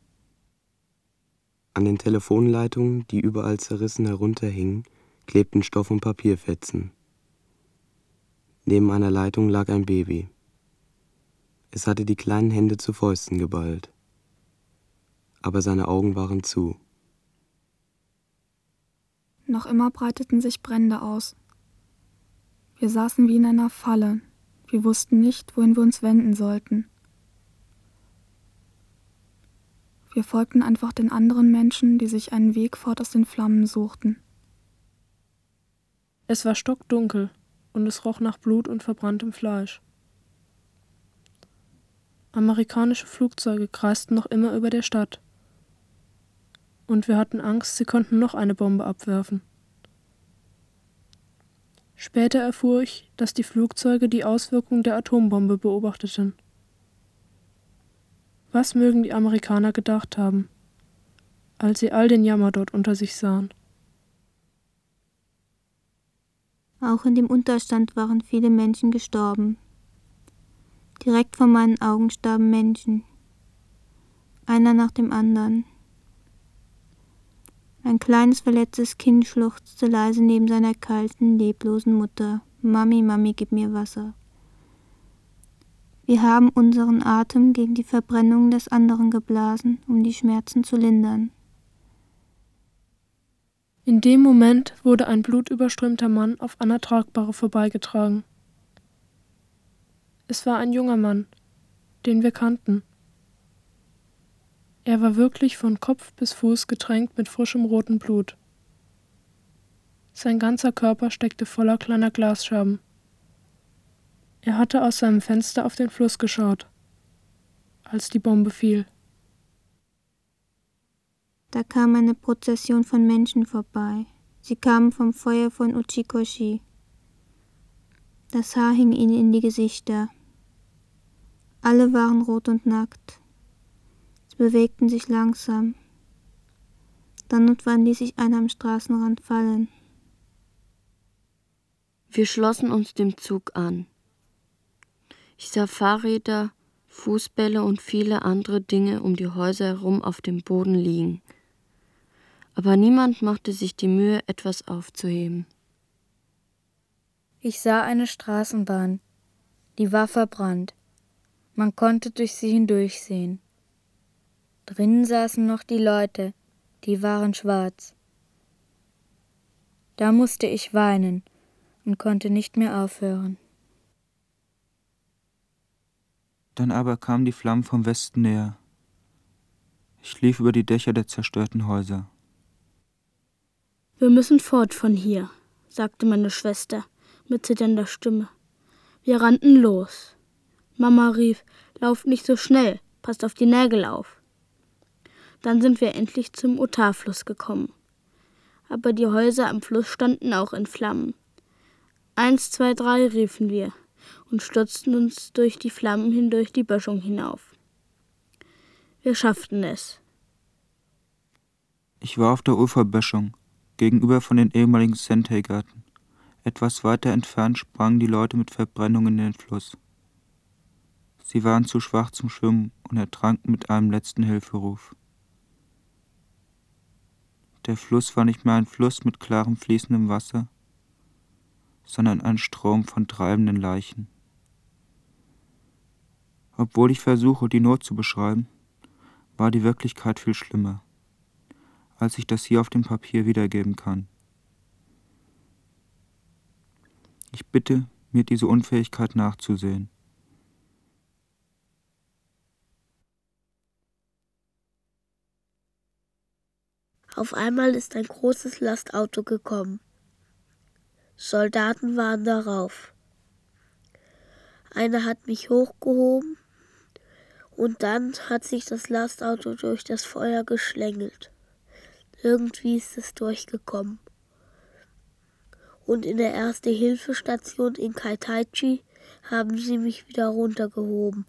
An den Telefonleitungen, die überall zerrissen herunterhingen, klebten Stoff- und Papierfetzen. Neben einer Leitung lag ein Baby. Es hatte die kleinen Hände zu Fäusten geballt. Aber seine Augen waren zu. Noch immer breiteten sich Brände aus. Wir saßen wie in einer Falle. Wir wussten nicht, wohin wir uns wenden sollten. Wir folgten einfach den anderen Menschen, die sich einen Weg fort aus den Flammen suchten. Es war stockdunkel und es roch nach Blut und verbranntem Fleisch. Amerikanische Flugzeuge kreisten noch immer über der Stadt. Und wir hatten Angst, sie könnten noch eine Bombe abwerfen. Später erfuhr ich, dass die Flugzeuge die Auswirkungen der Atombombe beobachteten. Was mögen die Amerikaner gedacht haben, als sie all den Jammer dort unter sich sahen? Auch in dem Unterstand waren viele Menschen gestorben. Direkt vor meinen Augen starben Menschen. Einer nach dem anderen. Ein kleines verletztes Kind schluchzte leise neben seiner kalten, leblosen Mutter. Mami, Mami, gib mir Wasser. Wir haben unseren Atem gegen die Verbrennung des anderen geblasen, um die Schmerzen zu lindern. In dem Moment wurde ein blutüberströmter Mann auf Anna Tragbare vorbeigetragen. Es war ein junger Mann, den wir kannten. Er war wirklich von Kopf bis Fuß getränkt mit frischem rotem Blut. Sein ganzer Körper steckte voller kleiner Glasscherben. Er hatte aus seinem Fenster auf den Fluss geschaut, als die Bombe fiel. Da kam eine Prozession von Menschen vorbei. Sie kamen vom Feuer von Uchikoshi. Das Haar hing ihnen in die Gesichter. Alle waren rot und nackt. Sie bewegten sich langsam. Dann und wann ließ sich einer am Straßenrand fallen. Wir schlossen uns dem Zug an. Ich sah Fahrräder, Fußbälle und viele andere Dinge um die Häuser herum auf dem Boden liegen. Aber niemand machte sich die Mühe, etwas aufzuheben. Ich sah eine Straßenbahn. Die war verbrannt. Man konnte durch sie hindurchsehen. Drinnen saßen noch die Leute, die waren schwarz. Da musste ich weinen und konnte nicht mehr aufhören. Dann aber kamen die Flammen vom Westen näher. Ich lief über die Dächer der zerstörten Häuser. Wir müssen fort von hier, sagte meine Schwester mit zitternder Stimme. Wir rannten los. Mama rief, lauft nicht so schnell, passt auf die Nägel auf. Dann sind wir endlich zum Otar-Fluss gekommen. Aber die Häuser am Fluss standen auch in Flammen. 1, 2, 3 riefen wir und stürzten uns durch die Flammen hindurch die Böschung hinauf. Wir schafften es. Ich war auf der Uferböschung, gegenüber von den ehemaligen Sentei-Gärten. Etwas weiter entfernt sprangen die Leute mit Verbrennungen in den Fluss. Sie waren zu schwach zum Schwimmen und ertranken mit einem letzten Hilferuf. Der Fluss war nicht mehr ein Fluss mit klarem fließendem Wasser, sondern ein Strom von treibenden Leichen. Obwohl ich versuche, die Not zu beschreiben, war die Wirklichkeit viel schlimmer, als ich das hier auf dem Papier wiedergeben kann. Ich bitte, mir diese Unfähigkeit nachzusehen. Auf einmal ist ein großes Lastauto gekommen. Soldaten waren darauf. Einer hat mich hochgehoben und dann hat sich das Lastauto durch das Feuer geschlängelt. Irgendwie ist es durchgekommen. Und in der Erste-Hilfe-Station in Kaitaichi haben sie mich wieder runtergehoben.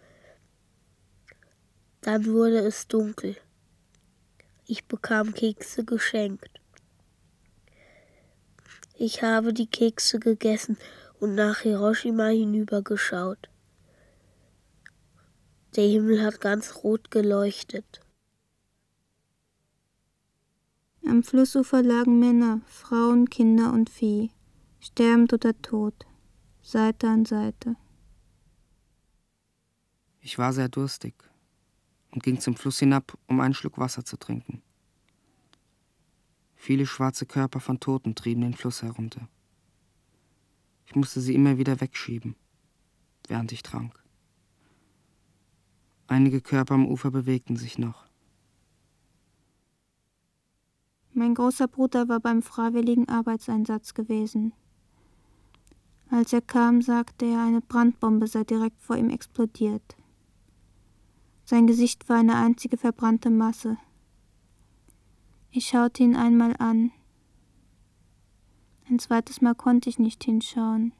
Dann wurde es dunkel. Ich bekam Kekse geschenkt. Ich habe die Kekse gegessen und nach Hiroshima hinübergeschaut. Der Himmel hat ganz rot geleuchtet. Am Flussufer lagen Männer, Frauen, Kinder und Vieh, sterbend oder tot, Seite an Seite. Ich war sehr durstig und ging zum Fluss hinab, um einen Schluck Wasser zu trinken. Viele schwarze Körper von Toten trieben den Fluss herunter. Ich musste sie immer wieder wegschieben, während ich trank. Einige Körper am Ufer bewegten sich noch. Mein großer Bruder war beim freiwilligen Arbeitseinsatz gewesen. Als er kam, sagte er, eine Brandbombe sei direkt vor ihm explodiert. Sein Gesicht war eine einzige verbrannte Masse. Ich schaute ihn einmal an. Ein zweites Mal konnte ich nicht hinschauen.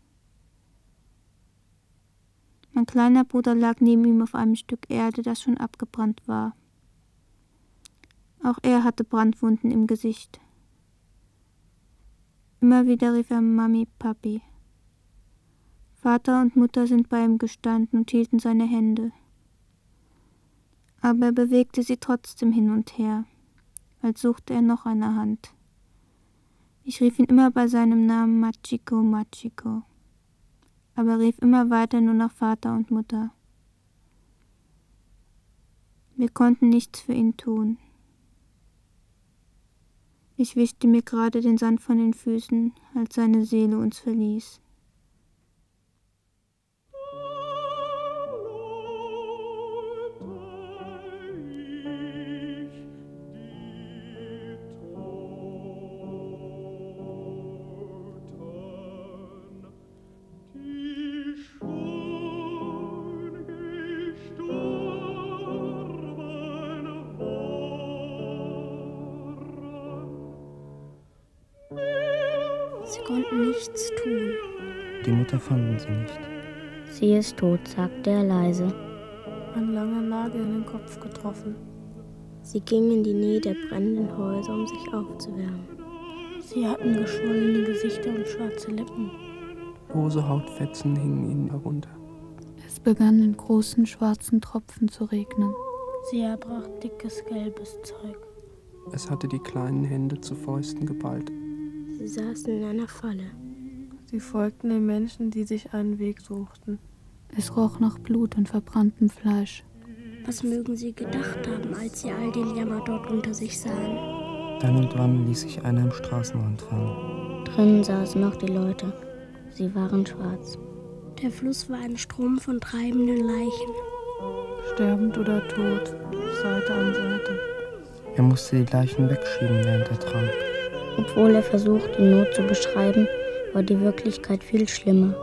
Mein kleiner Bruder lag neben ihm auf einem Stück Erde, das schon abgebrannt war. Auch er hatte Brandwunden im Gesicht. Immer wieder rief er Mami, Papi. Vater und Mutter sind bei ihm gestanden und hielten seine Hände. Aber er bewegte sie trotzdem hin und her, als suchte er noch eine Hand. Ich rief ihn immer bei seinem Namen Machiko, Machiko, aber rief immer weiter nur nach Vater und Mutter. Wir konnten nichts für ihn tun. Ich wischte mir gerade den Sand von den Füßen, als seine Seele uns verließ. Sie konnten nichts tun. Die Mutter fanden sie nicht. Sie ist tot, sagte er leise. Ein langer Nagel in den Kopf getroffen. Sie ging in die Nähe der brennenden Häuser, um sich aufzuwärmen. Sie hatten geschwollene Gesichter und schwarze Lippen. Lose Hautfetzen hingen ihnen herunter. Es begann in großen schwarzen Tropfen zu regnen. Sie erbrach dickes gelbes Zeug. Es hatte die kleinen Hände zu Fäusten geballt. Sie saßen in einer Falle. Sie folgten den Menschen, die sich einen Weg suchten. Es roch nach Blut und verbranntem Fleisch. Was mögen sie gedacht haben, als sie all den Jammer dort unter sich sahen? Dann und wann ließ sich einer am Straßenrand fangen. Drinnen saßen noch die Leute. Sie waren schwarz. Der Fluss war ein Strom von treibenden Leichen. Sterbend oder tot, Seite an Seite. Er musste die Leichen wegschieben, während er trank. Obwohl er versucht, die Not zu beschreiben, war die Wirklichkeit viel schlimmer.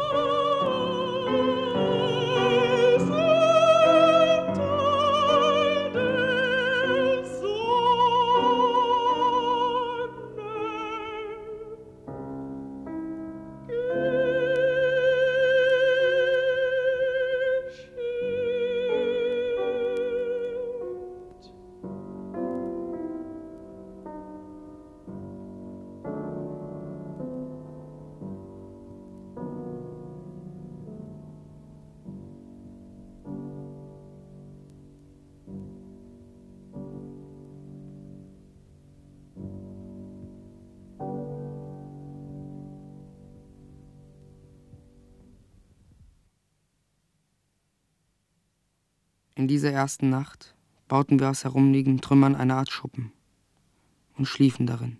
In dieser ersten Nacht bauten wir aus herumliegenden Trümmern eine Art Schuppen und schliefen darin.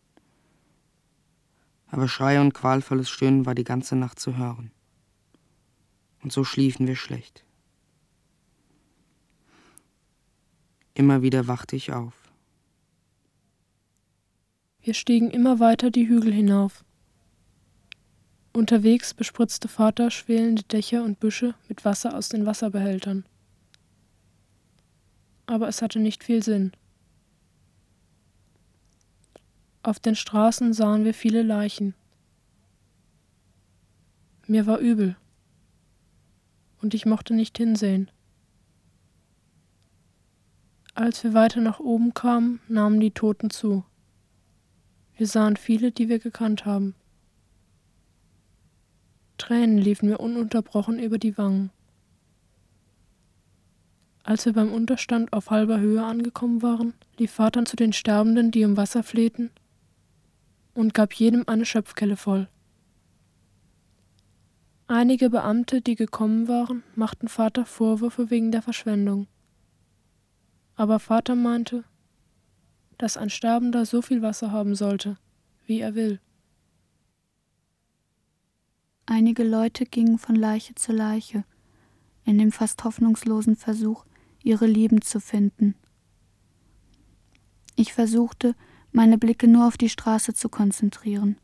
Aber Schreie und qualvolles Stöhnen war die ganze Nacht zu hören. Und so schliefen wir schlecht. Immer wieder wachte ich auf. Wir stiegen immer weiter die Hügel hinauf. Unterwegs bespritzte Vater schwelende Dächer und Büsche mit Wasser aus den Wasserbehältern. Aber es hatte nicht viel Sinn. Auf den Straßen sahen wir viele Leichen. Mir war übel. und ich mochte nicht hinsehen. Als wir weiter nach oben kamen, nahmen die Toten zu. Wir sahen viele, die wir gekannt haben. Tränen liefen mir ununterbrochen über die Wangen. Als wir beim Unterstand auf halber Höhe angekommen waren, lief Vater zu den Sterbenden, die um Wasser flehten, und gab jedem eine Schöpfkelle voll. Einige Beamte, die gekommen waren, machten Vater Vorwürfe wegen der Verschwendung. Aber Vater meinte, dass ein Sterbender so viel Wasser haben sollte, wie er will. Einige Leute gingen von Leiche zu Leiche, in dem fast hoffnungslosen Versuch, ihre Lieben zu finden. Ich versuchte, meine Blicke nur auf die Straße zu konzentrieren.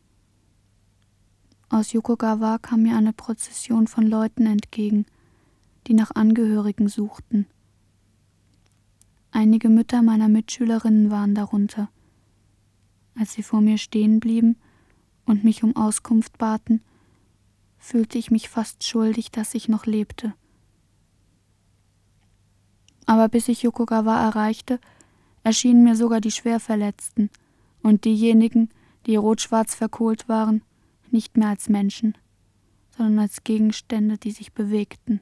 Aus Yokogawa kam mir eine Prozession von Leuten entgegen, die nach Angehörigen suchten. Einige Mütter meiner Mitschülerinnen waren darunter. Als sie vor mir stehen blieben und mich um Auskunft baten, fühlte ich mich fast schuldig, dass ich noch lebte. Aber bis ich Yokogawa erreichte, erschienen mir sogar die Schwerverletzten und diejenigen, die rot-schwarz verkohlt waren, nicht mehr als Menschen, sondern als Gegenstände, die sich bewegten.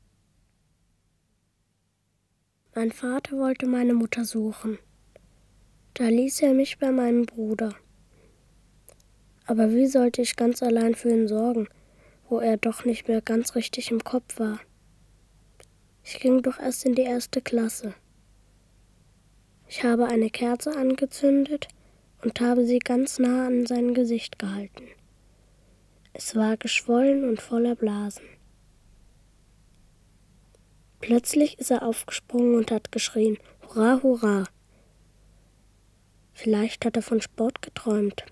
Mein Vater wollte meine Mutter suchen. Da ließ er mich bei meinem Bruder. Aber wie sollte ich ganz allein für ihn sorgen, wo er doch nicht mehr ganz richtig im Kopf war? Ich ging doch erst in die 1. Klasse. Ich habe eine Kerze angezündet und habe sie ganz nah an sein Gesicht gehalten. Es war geschwollen und voller Blasen. Plötzlich ist er aufgesprungen und hat geschrien, Hurra, hurra! Vielleicht hat er von Sport geträumt.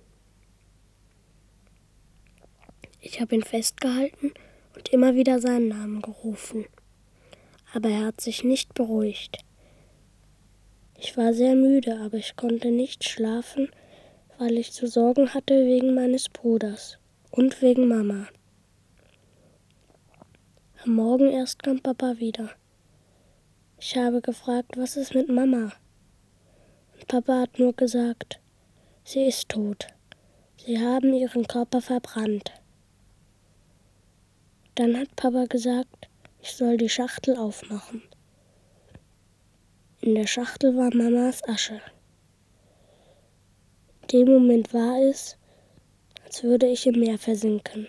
Ich habe ihn festgehalten und immer wieder seinen Namen gerufen. Aber er hat sich nicht beruhigt. Ich war sehr müde, aber ich konnte nicht schlafen, weil ich zu sorgen hatte wegen meines Bruders und wegen Mama. Am Morgen erst kam Papa wieder. Ich habe gefragt, was ist mit Mama? Und Papa hat nur gesagt, sie ist tot. Sie haben ihren Körper verbrannt. Dann hat Papa gesagt, ich soll die Schachtel aufmachen. In der Schachtel war Mamas Asche. In dem Moment war es, als würde ich im Meer versinken.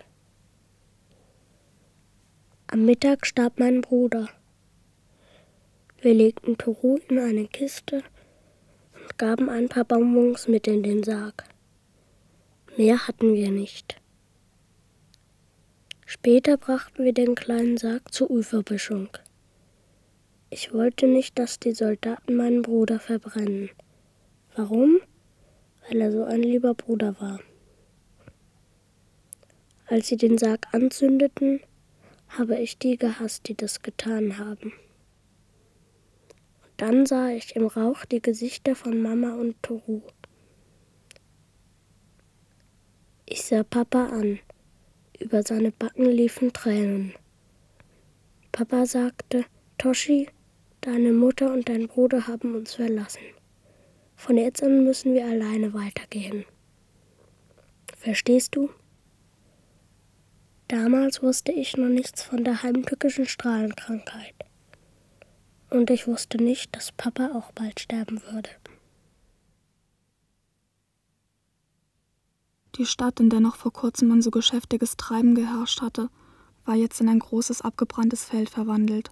Am Mittag starb mein Bruder. Wir legten Toru in eine Kiste und gaben ein paar Bonbons mit in den Sarg. Mehr hatten wir nicht. Später brachten wir den kleinen Sarg zur Ölverböschung. Ich wollte nicht, dass die Soldaten meinen Bruder verbrennen. Warum? Weil er so ein lieber Bruder war. Als sie den Sarg anzündeten, habe ich die gehasst, die das getan haben. Dann sah ich im Rauch die Gesichter von Mama und Toru. Ich sah Papa an. Über seine Backen liefen Tränen. Papa sagte, Toshi, deine Mutter und dein Bruder haben uns verlassen. Von jetzt an müssen wir alleine weitergehen. Verstehst du? Damals wusste ich noch nichts von der heimtückischen Strahlenkrankheit. Und ich wusste nicht, dass Papa auch bald sterben würde. Die Stadt, in der noch vor kurzem ein so geschäftiges Treiben geherrscht hatte, war jetzt in ein großes abgebranntes Feld verwandelt.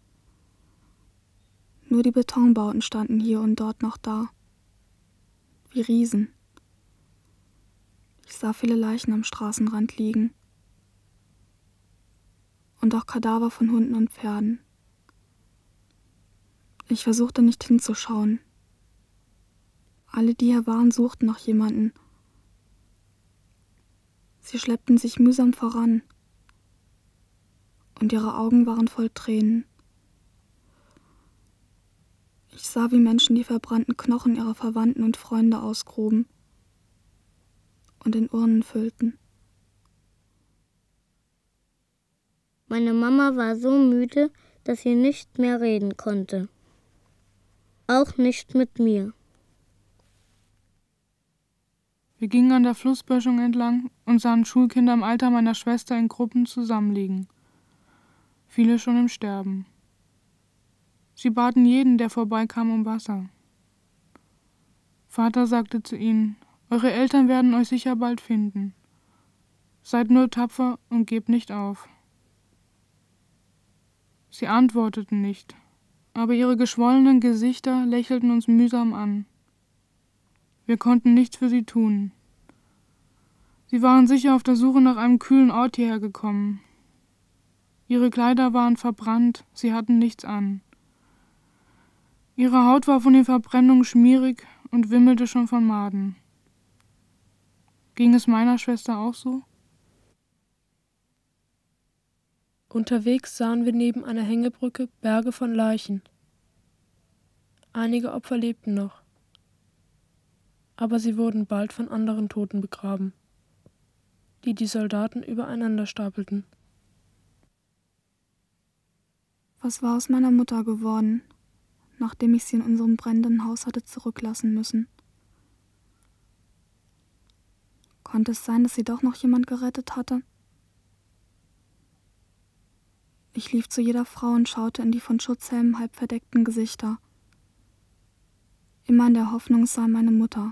Nur die Betonbauten standen hier und dort noch da. Wie Riesen. Ich sah viele Leichen am Straßenrand liegen. Und auch Kadaver von Hunden und Pferden. Ich versuchte nicht hinzuschauen. Alle, die hier waren, suchten nach jemanden. Sie schleppten sich mühsam voran. Und ihre Augen waren voll Tränen. Ich sah, wie Menschen die verbrannten Knochen ihrer Verwandten und Freunde ausgruben und in Urnen füllten. Meine Mama war so müde, dass sie nicht mehr reden konnte. Auch nicht mit mir. Wir gingen an der Flussböschung entlang und sahen Schulkinder im Alter meiner Schwester in Gruppen zusammenliegen. Viele schon im Sterben. Sie baten jeden, der vorbeikam, um Wasser. Vater sagte zu ihnen: Eure Eltern werden euch sicher bald finden. Seid nur tapfer und gebt nicht auf. Sie antworteten nicht, aber ihre geschwollenen Gesichter lächelten uns mühsam an. Wir konnten nichts für sie tun. Sie waren sicher auf der Suche nach einem kühlen Ort hierher gekommen. Ihre Kleider waren verbrannt, sie hatten nichts an. Ihre Haut war von den Verbrennungen schmierig und wimmelte schon von Maden. Ging es meiner Schwester auch so? Unterwegs sahen wir neben einer Hängebrücke Berge von Leichen. Einige Opfer lebten noch, aber sie wurden bald von anderen Toten begraben, die die Soldaten übereinander stapelten. Was war aus meiner Mutter geworden, nachdem ich sie in unserem brennenden Haus hatte zurücklassen müssen? Konnte es sein, dass sie doch noch jemand gerettet hatte? Ich lief zu jeder Frau und schaute in die von Schutzhelmen halb verdeckten Gesichter. Immer in der Hoffnung, es sei meine Mutter.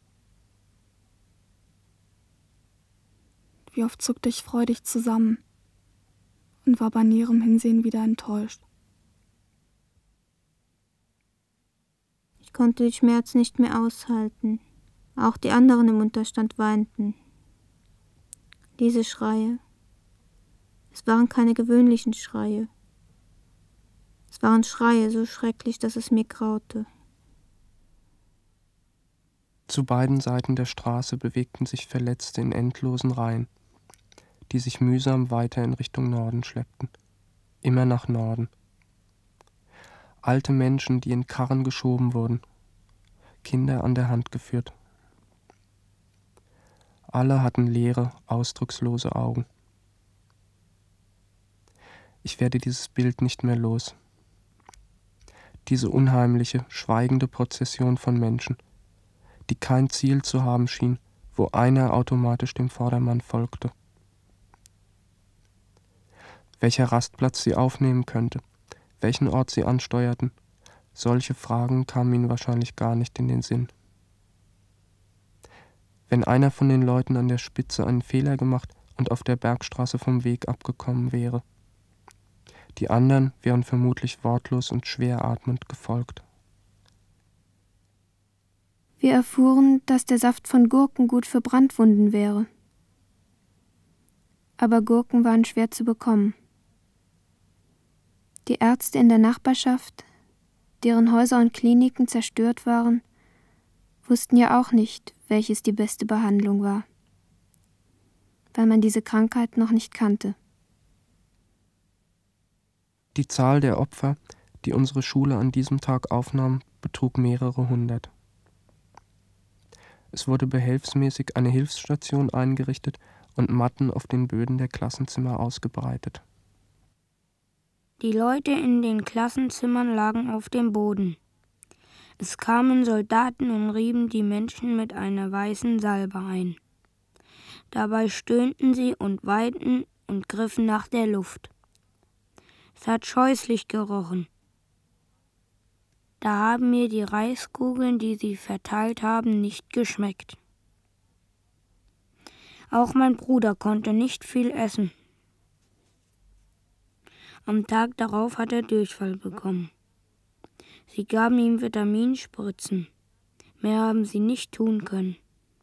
Wie oft zuckte ich freudig zusammen und war bei näherem Hinsehen wieder enttäuscht. Ich konnte den Schmerz nicht mehr aushalten. Auch die anderen im Unterstand weinten. Diese Schreie. Es waren keine gewöhnlichen Schreie. Es waren Schreie so schrecklich, dass es mir graute. Zu beiden Seiten der Straße bewegten sich Verletzte in endlosen Reihen, die sich mühsam weiter in Richtung Norden schleppten. Immer nach Norden. Alte Menschen, die in Karren geschoben wurden. Kinder an der Hand geführt. Alle hatten leere, ausdruckslose Augen. Ich werde dieses Bild nicht mehr los. Diese unheimliche, schweigende Prozession von Menschen, die kein Ziel zu haben schien, wo einer automatisch dem Vordermann folgte. Welcher Rastplatz sie aufnehmen könnte, welchen Ort sie ansteuerten, solche Fragen kamen ihnen wahrscheinlich gar nicht in den Sinn. Wenn einer von den Leuten an der Spitze einen Fehler gemacht und auf der Bergstraße vom Weg abgekommen wäre, die anderen wären vermutlich wortlos und schwer atmend gefolgt. Wir erfuhren, dass der Saft von Gurken gut für Brandwunden wäre. Aber Gurken waren schwer zu bekommen. Die Ärzte in der Nachbarschaft, deren Häuser und Kliniken zerstört waren, wussten ja auch nicht, welches die beste Behandlung war, weil man diese Krankheit noch nicht kannte. Die Zahl der Opfer, die unsere Schule an diesem Tag aufnahm, betrug mehrere hundert. Es wurde behelfsmäßig eine Hilfsstation eingerichtet und Matten auf den Böden der Klassenzimmer ausgebreitet. Die Leute in den Klassenzimmern lagen auf dem Boden. Es kamen Soldaten und rieben die Menschen mit einer weißen Salbe ein. Dabei stöhnten sie und weinten und griffen nach der Luft. Es hat scheußlich gerochen. Da haben mir die Reiskugeln, die sie verteilt haben, nicht geschmeckt. Auch mein Bruder konnte nicht viel essen. Am Tag darauf hat er Durchfall bekommen. Sie gaben ihm Vitaminspritzen. Mehr haben sie nicht tun können.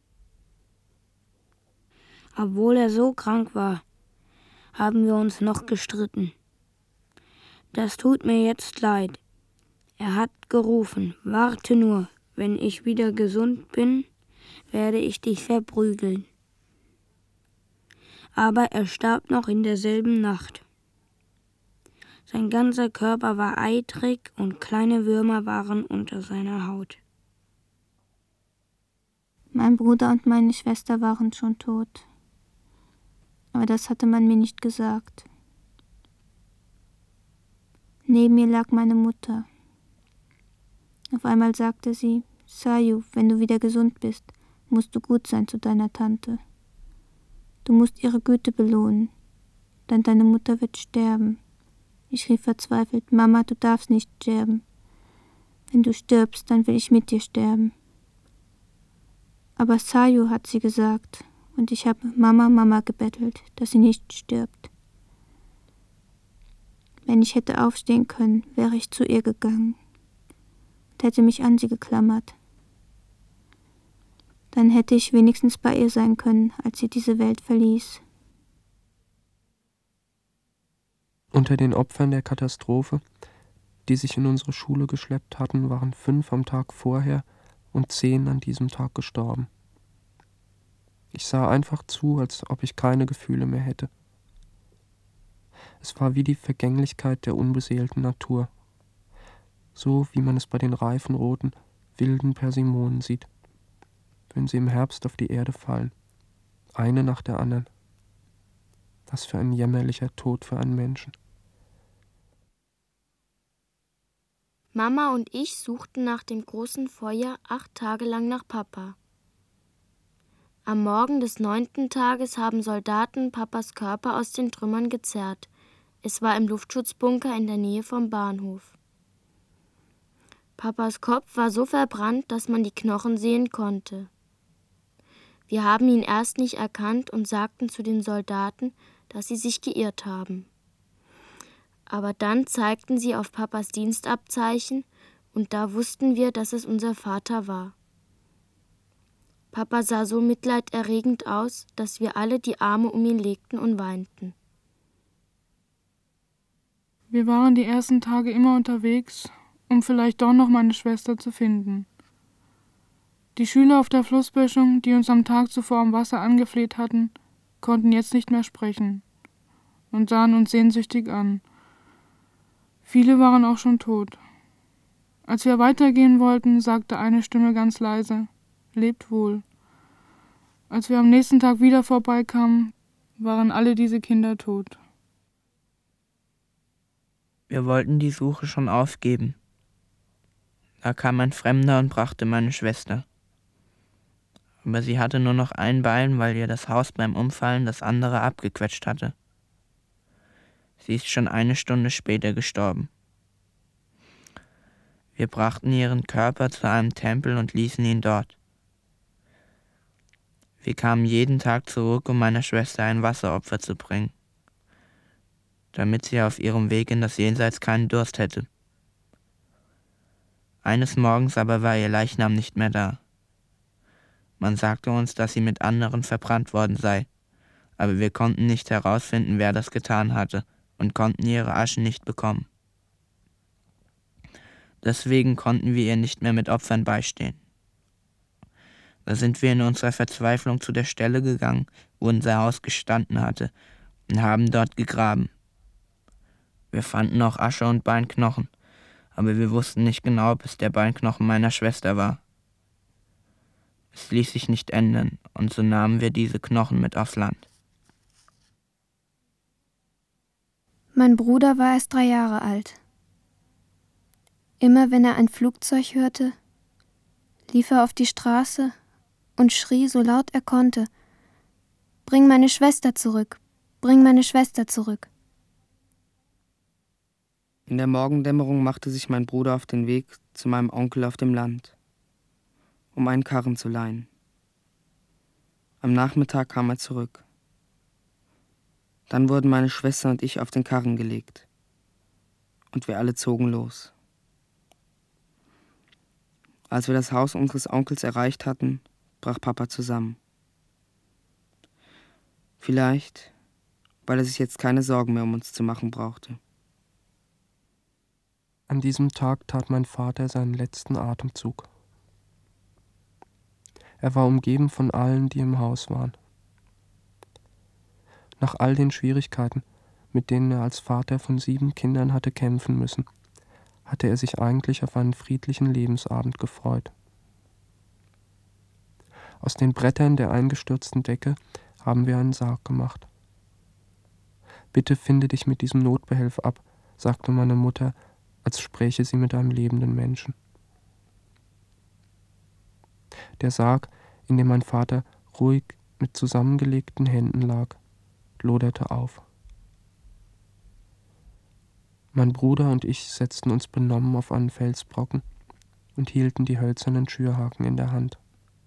Obwohl er so krank war, haben wir uns noch gestritten. Das tut mir jetzt leid. Er hat gerufen: Warte nur, wenn ich wieder gesund bin, werde ich dich verprügeln. Aber er starb noch in derselben Nacht. Sein ganzer Körper war eitrig und kleine Würmer waren unter seiner Haut. Mein Bruder und meine Schwester waren schon tot. Aber das hatte man mir nicht gesagt. Neben mir lag meine Mutter. Auf einmal sagte sie, Sayu, wenn du wieder gesund bist, musst du gut sein zu deiner Tante. Du musst ihre Güte belohnen, denn deine Mutter wird sterben. Ich rief verzweifelt, Mama, du darfst nicht sterben. Wenn du stirbst, dann will ich mit dir sterben. Aber Sayu, hat sie gesagt, und ich habe Mama, Mama gebettelt, dass sie nicht stirbt. Wenn ich hätte aufstehen können, wäre ich zu ihr gegangen und hätte mich an sie geklammert. Dann hätte ich wenigstens bei ihr sein können, als sie diese Welt verließ. Unter den Opfern der Katastrophe, die sich in unsere Schule geschleppt hatten, waren 5 am Tag vorher und 10 an diesem Tag gestorben. Ich sah einfach zu, als ob ich keine Gefühle mehr hätte. Es war wie die Vergänglichkeit der unbeseelten Natur, so wie man es bei den reifen roten, wilden Persimonen sieht, wenn sie im Herbst auf die Erde fallen, eine nach der anderen. Was für ein jämmerlicher Tod für einen Menschen. Mama und ich suchten nach dem großen Feuer 8 Tage lang nach Papa. Am Morgen des 9. Tages haben Soldaten Papas Körper aus den Trümmern gezerrt. Es war im Luftschutzbunker in der Nähe vom Bahnhof. Papas Kopf war so verbrannt, dass man die Knochen sehen konnte. Wir haben ihn erst nicht erkannt und sagten zu den Soldaten, dass sie sich geirrt haben. Aber dann zeigten sie auf Papas Dienstabzeichen und da wussten wir, dass es unser Vater war. Papa sah so mitleiderregend aus, dass wir alle die Arme um ihn legten und weinten. Wir waren die ersten Tage immer unterwegs, um vielleicht doch noch meine Schwester zu finden. Die Schüler auf der Flussböschung, die uns am Tag zuvor am Wasser angefleht hatten, konnten jetzt nicht mehr sprechen und sahen uns sehnsüchtig an. Viele waren auch schon tot. Als wir weitergehen wollten, sagte eine Stimme ganz leise, »Lebt wohl.« Als wir am nächsten Tag wieder vorbeikamen, waren alle diese Kinder tot. Wir wollten die Suche schon aufgeben. Da kam ein Fremder und brachte meine Schwester. Aber sie hatte nur noch ein Bein, weil ihr das Haus beim Umfallen das andere abgequetscht hatte. Sie ist schon 1 Stunde später gestorben. Wir brachten ihren Körper zu einem Tempel und ließen ihn dort. Wir kamen jeden Tag zurück, um meiner Schwester ein Wasseropfer zu bringen, damit sie auf ihrem Weg in das Jenseits keinen Durst hätte. Eines Morgens aber war ihr Leichnam nicht mehr da. Man sagte uns, dass sie mit anderen verbrannt worden sei, aber wir konnten nicht herausfinden, wer das getan hatte und konnten ihre Asche nicht bekommen. Deswegen konnten wir ihr nicht mehr mit Opfern beistehen. Da sind wir in unserer Verzweiflung zu der Stelle gegangen, wo unser Haus gestanden hatte, und haben dort gegraben. Wir fanden auch Asche und Beinknochen, aber wir wussten nicht genau, ob es der Beinknochen meiner Schwester war. Es ließ sich nicht ändern, und so nahmen wir diese Knochen mit aufs Land. Mein Bruder war erst 3 Jahre alt. Immer wenn er ein Flugzeug hörte, lief er auf die Straße und schrie so laut er konnte, »Bring meine Schwester zurück, bring meine Schwester zurück.« In der Morgendämmerung machte sich mein Bruder auf den Weg zu meinem Onkel auf dem Land, um einen Karren zu leihen. Am Nachmittag kam er zurück. Dann wurden meine Schwester und ich auf den Karren gelegt. Und wir alle zogen los. Als wir das Haus unseres Onkels erreicht hatten, brach Papa zusammen. Vielleicht, weil er sich jetzt keine Sorgen mehr um uns zu machen brauchte. An diesem Tag tat mein Vater seinen letzten Atemzug. Er war umgeben von allen, die im Haus waren. Nach all den Schwierigkeiten, mit denen er als Vater von 7 Kindern hatte kämpfen müssen, hatte er sich eigentlich auf einen friedlichen Lebensabend gefreut. Aus den Brettern der eingestürzten Decke haben wir einen Sarg gemacht. »Bitte finde dich mit diesem Notbehelf ab«, sagte meine Mutter, als spräche sie mit einem lebenden Menschen. Der Sarg, in dem mein Vater ruhig mit zusammengelegten Händen lag, loderte auf. Mein Bruder und ich setzten uns benommen auf einen Felsbrocken und hielten die hölzernen Schürhaken in der Hand.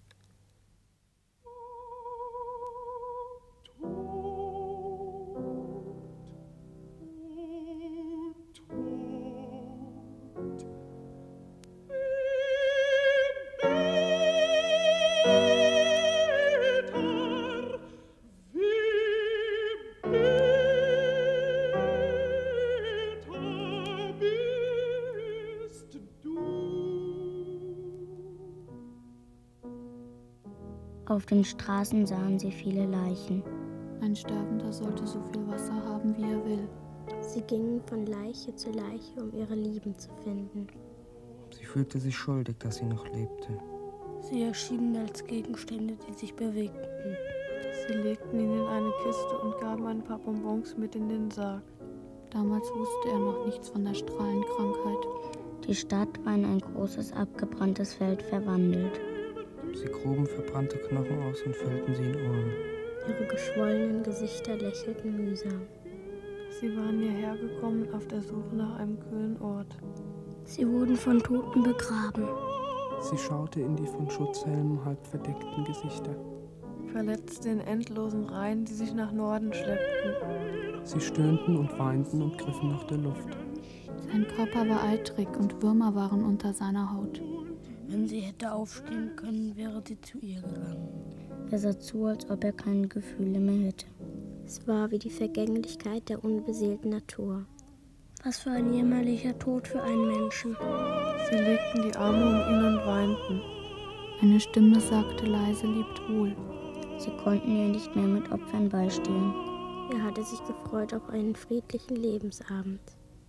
Auf den Straßen sahen sie viele Leichen. Ein Sterbender sollte so viel Wasser haben, wie er will. Sie gingen von Leiche zu Leiche, um ihre Lieben zu finden. Sie fühlte sich schuldig, dass sie noch lebte. Sie erschienen als Gegenstände, die sich bewegten. Sie legten ihn in eine Kiste und gaben ein paar Bonbons mit in den Sarg. Damals wusste er noch nichts von der Strahlenkrankheit. Die Stadt war in ein großes abgebranntes Feld verwandelt. Sie gruben verbrannte Knochen aus und füllten sie in Urnen. Ihre geschwollenen Gesichter lächelten mühsam. Sie waren hierher gekommen auf der Suche nach einem kühlen Ort. Sie wurden von Toten begraben. Sie schaute in die von Schutzhelmen halb verdeckten Gesichter. Verletzt in endlosen Reihen, die sich nach Norden schleppten. Sie stöhnten und weinten und griffen nach der Luft. Sein Körper war eitrig und Würmer waren unter seiner Haut. Wenn sie hätte aufstehen können, wäre sie zu ihr gegangen. Er sah zu, als ob er keine Gefühle mehr hätte. Es war wie die Vergänglichkeit der unbeseelten Natur. Was für ein jämmerlicher Tod für einen Menschen. Sie legten die Arme um ihn und weinten. Eine Stimme sagte leise, lebt wohl. Sie konnten ihr nicht mehr mit Opfern beistehen. Er hatte sich gefreut auf einen friedlichen Lebensabend.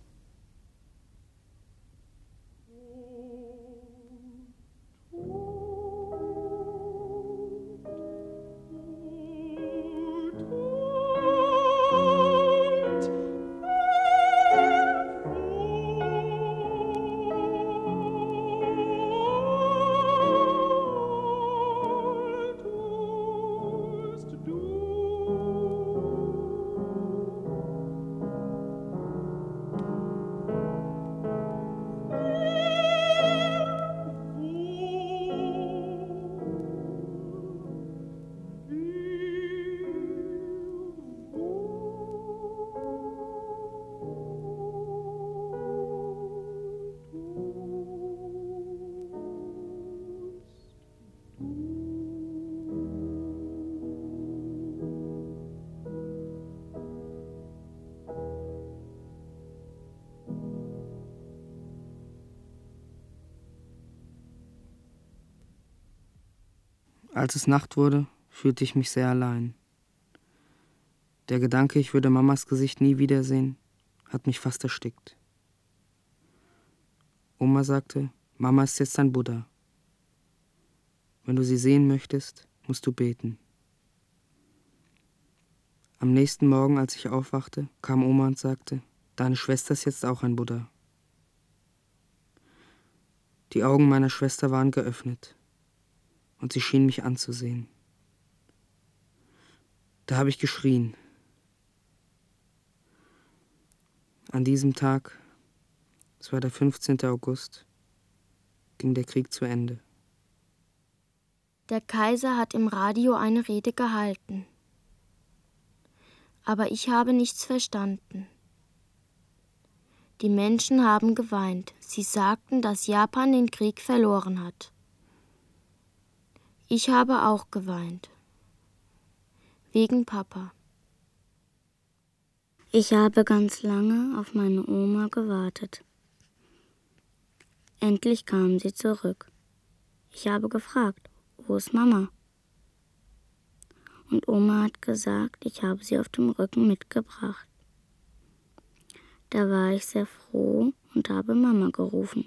Als es Nacht wurde, fühlte ich mich sehr allein. Der Gedanke, ich würde Mamas Gesicht nie wiedersehen, hat mich fast erstickt. Oma sagte, Mama ist jetzt ein Buddha. Wenn du sie sehen möchtest, musst du beten. Am nächsten Morgen, als ich aufwachte, kam Oma und sagte, deine Schwester ist jetzt auch ein Buddha. Die Augen meiner Schwester waren geöffnet und sie schien mich anzusehen. Da habe ich geschrien. An diesem Tag, es war der 15. August, ging der Krieg zu Ende. Der Kaiser hat im Radio eine Rede gehalten. Aber ich habe nichts verstanden. Die Menschen haben geweint. Sie sagten, dass Japan den Krieg verloren hat. Ich habe auch geweint. Wegen Papa. Ich habe ganz lange auf meine Oma gewartet. Endlich kam sie zurück. Ich habe gefragt, wo ist Mama? Und Oma hat gesagt, ich habe sie auf dem Rücken mitgebracht. Da war ich sehr froh und habe Mama gerufen.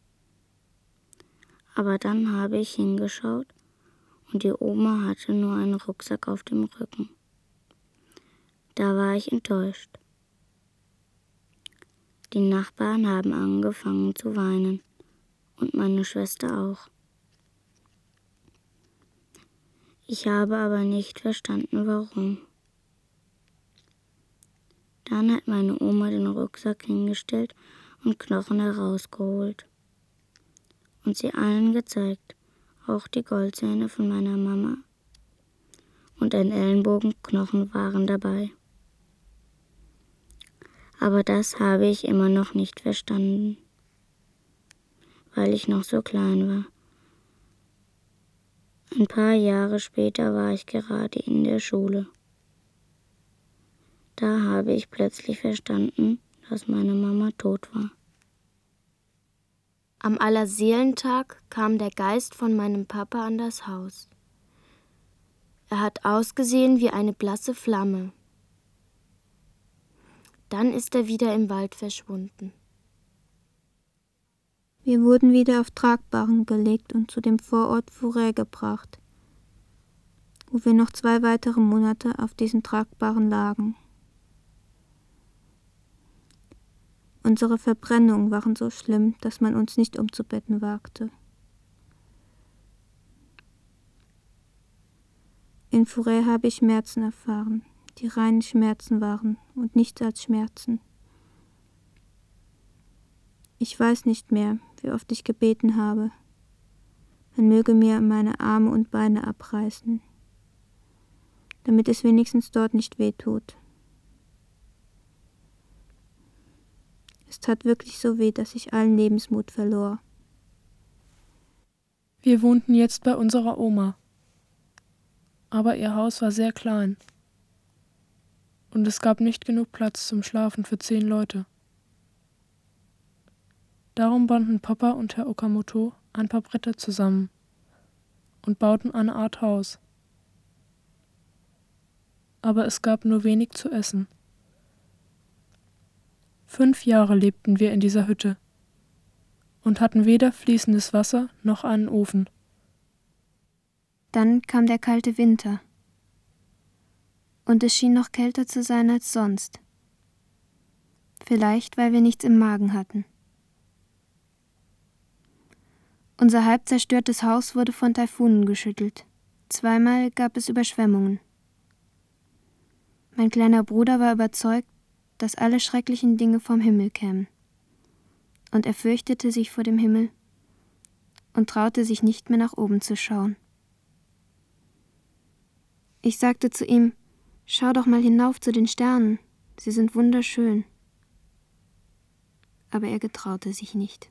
Aber dann habe ich hingeschaut und die Oma hatte nur einen Rucksack auf dem Die Nachbarn haben angefangen zu weinen und meine Schwester auch. Ich habe aber nicht verstanden, warum. Dann hat meine Oma den Rucksack hingestellt und Knochen herausgeholt und sie allen gezeigt, auch die Goldzähne von meiner Mama. Und ein Ellenbogenknochen waren dabei. Aber das habe ich immer noch nicht verstanden, weil ich noch so klein war. Ein paar Jahre später war ich gerade in der Schule. Da habe ich plötzlich verstanden, dass meine Mama tot war. Am Allerseelentag kam der Geist von meinem Papa an das Haus. Er hat ausgesehen wie eine blasse Flamme. Dann ist er wieder im Wald verschwunden. Wir wurden wieder auf Tragbarren gelegt und zu dem Vorort Fouray gebracht, wo wir noch 2 weitere Monate auf diesen Tragbarren lagen. Unsere Verbrennungen waren so schlimm, dass man uns nicht umzubetten wagte. In Fouray habe ich Schmerzen erfahren, die reinen Schmerzen waren und nichts als Schmerzen. Ich weiß nicht mehr, wie oft ich gebeten habe, man möge mir meine Arme und Beine abreißen, damit es wenigstens dort nicht wehtut. Es tat wirklich so weh, dass ich allen Lebensmut verlor. Wir wohnten jetzt bei unserer Oma, aber ihr Haus war sehr klein und es gab nicht genug Platz zum Schlafen für 10 Leute. Darum banden Papa und Herr Okamoto ein paar Bretter zusammen und bauten eine Art Haus. Aber es gab nur wenig zu essen. 5 Jahre lebten wir in dieser Hütte und hatten weder fließendes Wasser noch einen Ofen. Dann kam der kalte Winter und es schien noch kälter zu sein als sonst. Vielleicht, weil wir nichts im Magen hatten. Unser halb zerstörtes Haus wurde von Taifunen geschüttelt. 2-mal gab es Überschwemmungen. Mein kleiner Bruder war überzeugt, dass alle schrecklichen Dinge vom Himmel kämen. Und er fürchtete sich vor dem Himmel und traute sich nicht mehr nach oben zu schauen. Ich sagte zu ihm, schau doch mal hinauf zu den Sternen, sie sind wunderschön. Aber er getraute sich nicht.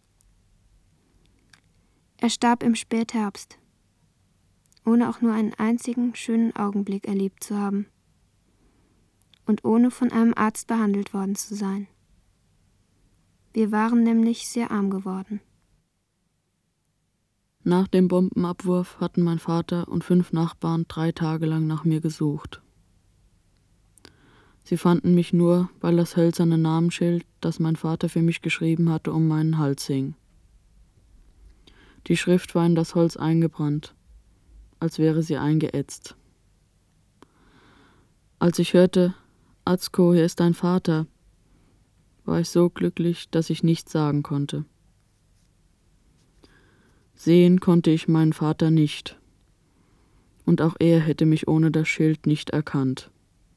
Er starb im Spätherbst, ohne auch nur einen einzigen schönen Augenblick erlebt zu haben und ohne von einem Arzt behandelt worden zu sein. Wir waren nämlich sehr arm geworden. Nach dem Bombenabwurf hatten mein Vater und 5 Nachbarn 3 Tage lang nach mir gesucht. Sie fanden mich nur, weil das hölzerne Namensschild, das mein Vater für mich geschrieben hatte, um meinen Hals hing. Die Schrift war in das Holz eingebrannt, als wäre sie eingeätzt. Als ich hörte, Atsuko, hier ist dein Vater, war ich so glücklich, dass ich nichts sagen konnte. Sehen konnte ich meinen Vater nicht, und auch er hätte mich ohne das Schild nicht erkannt.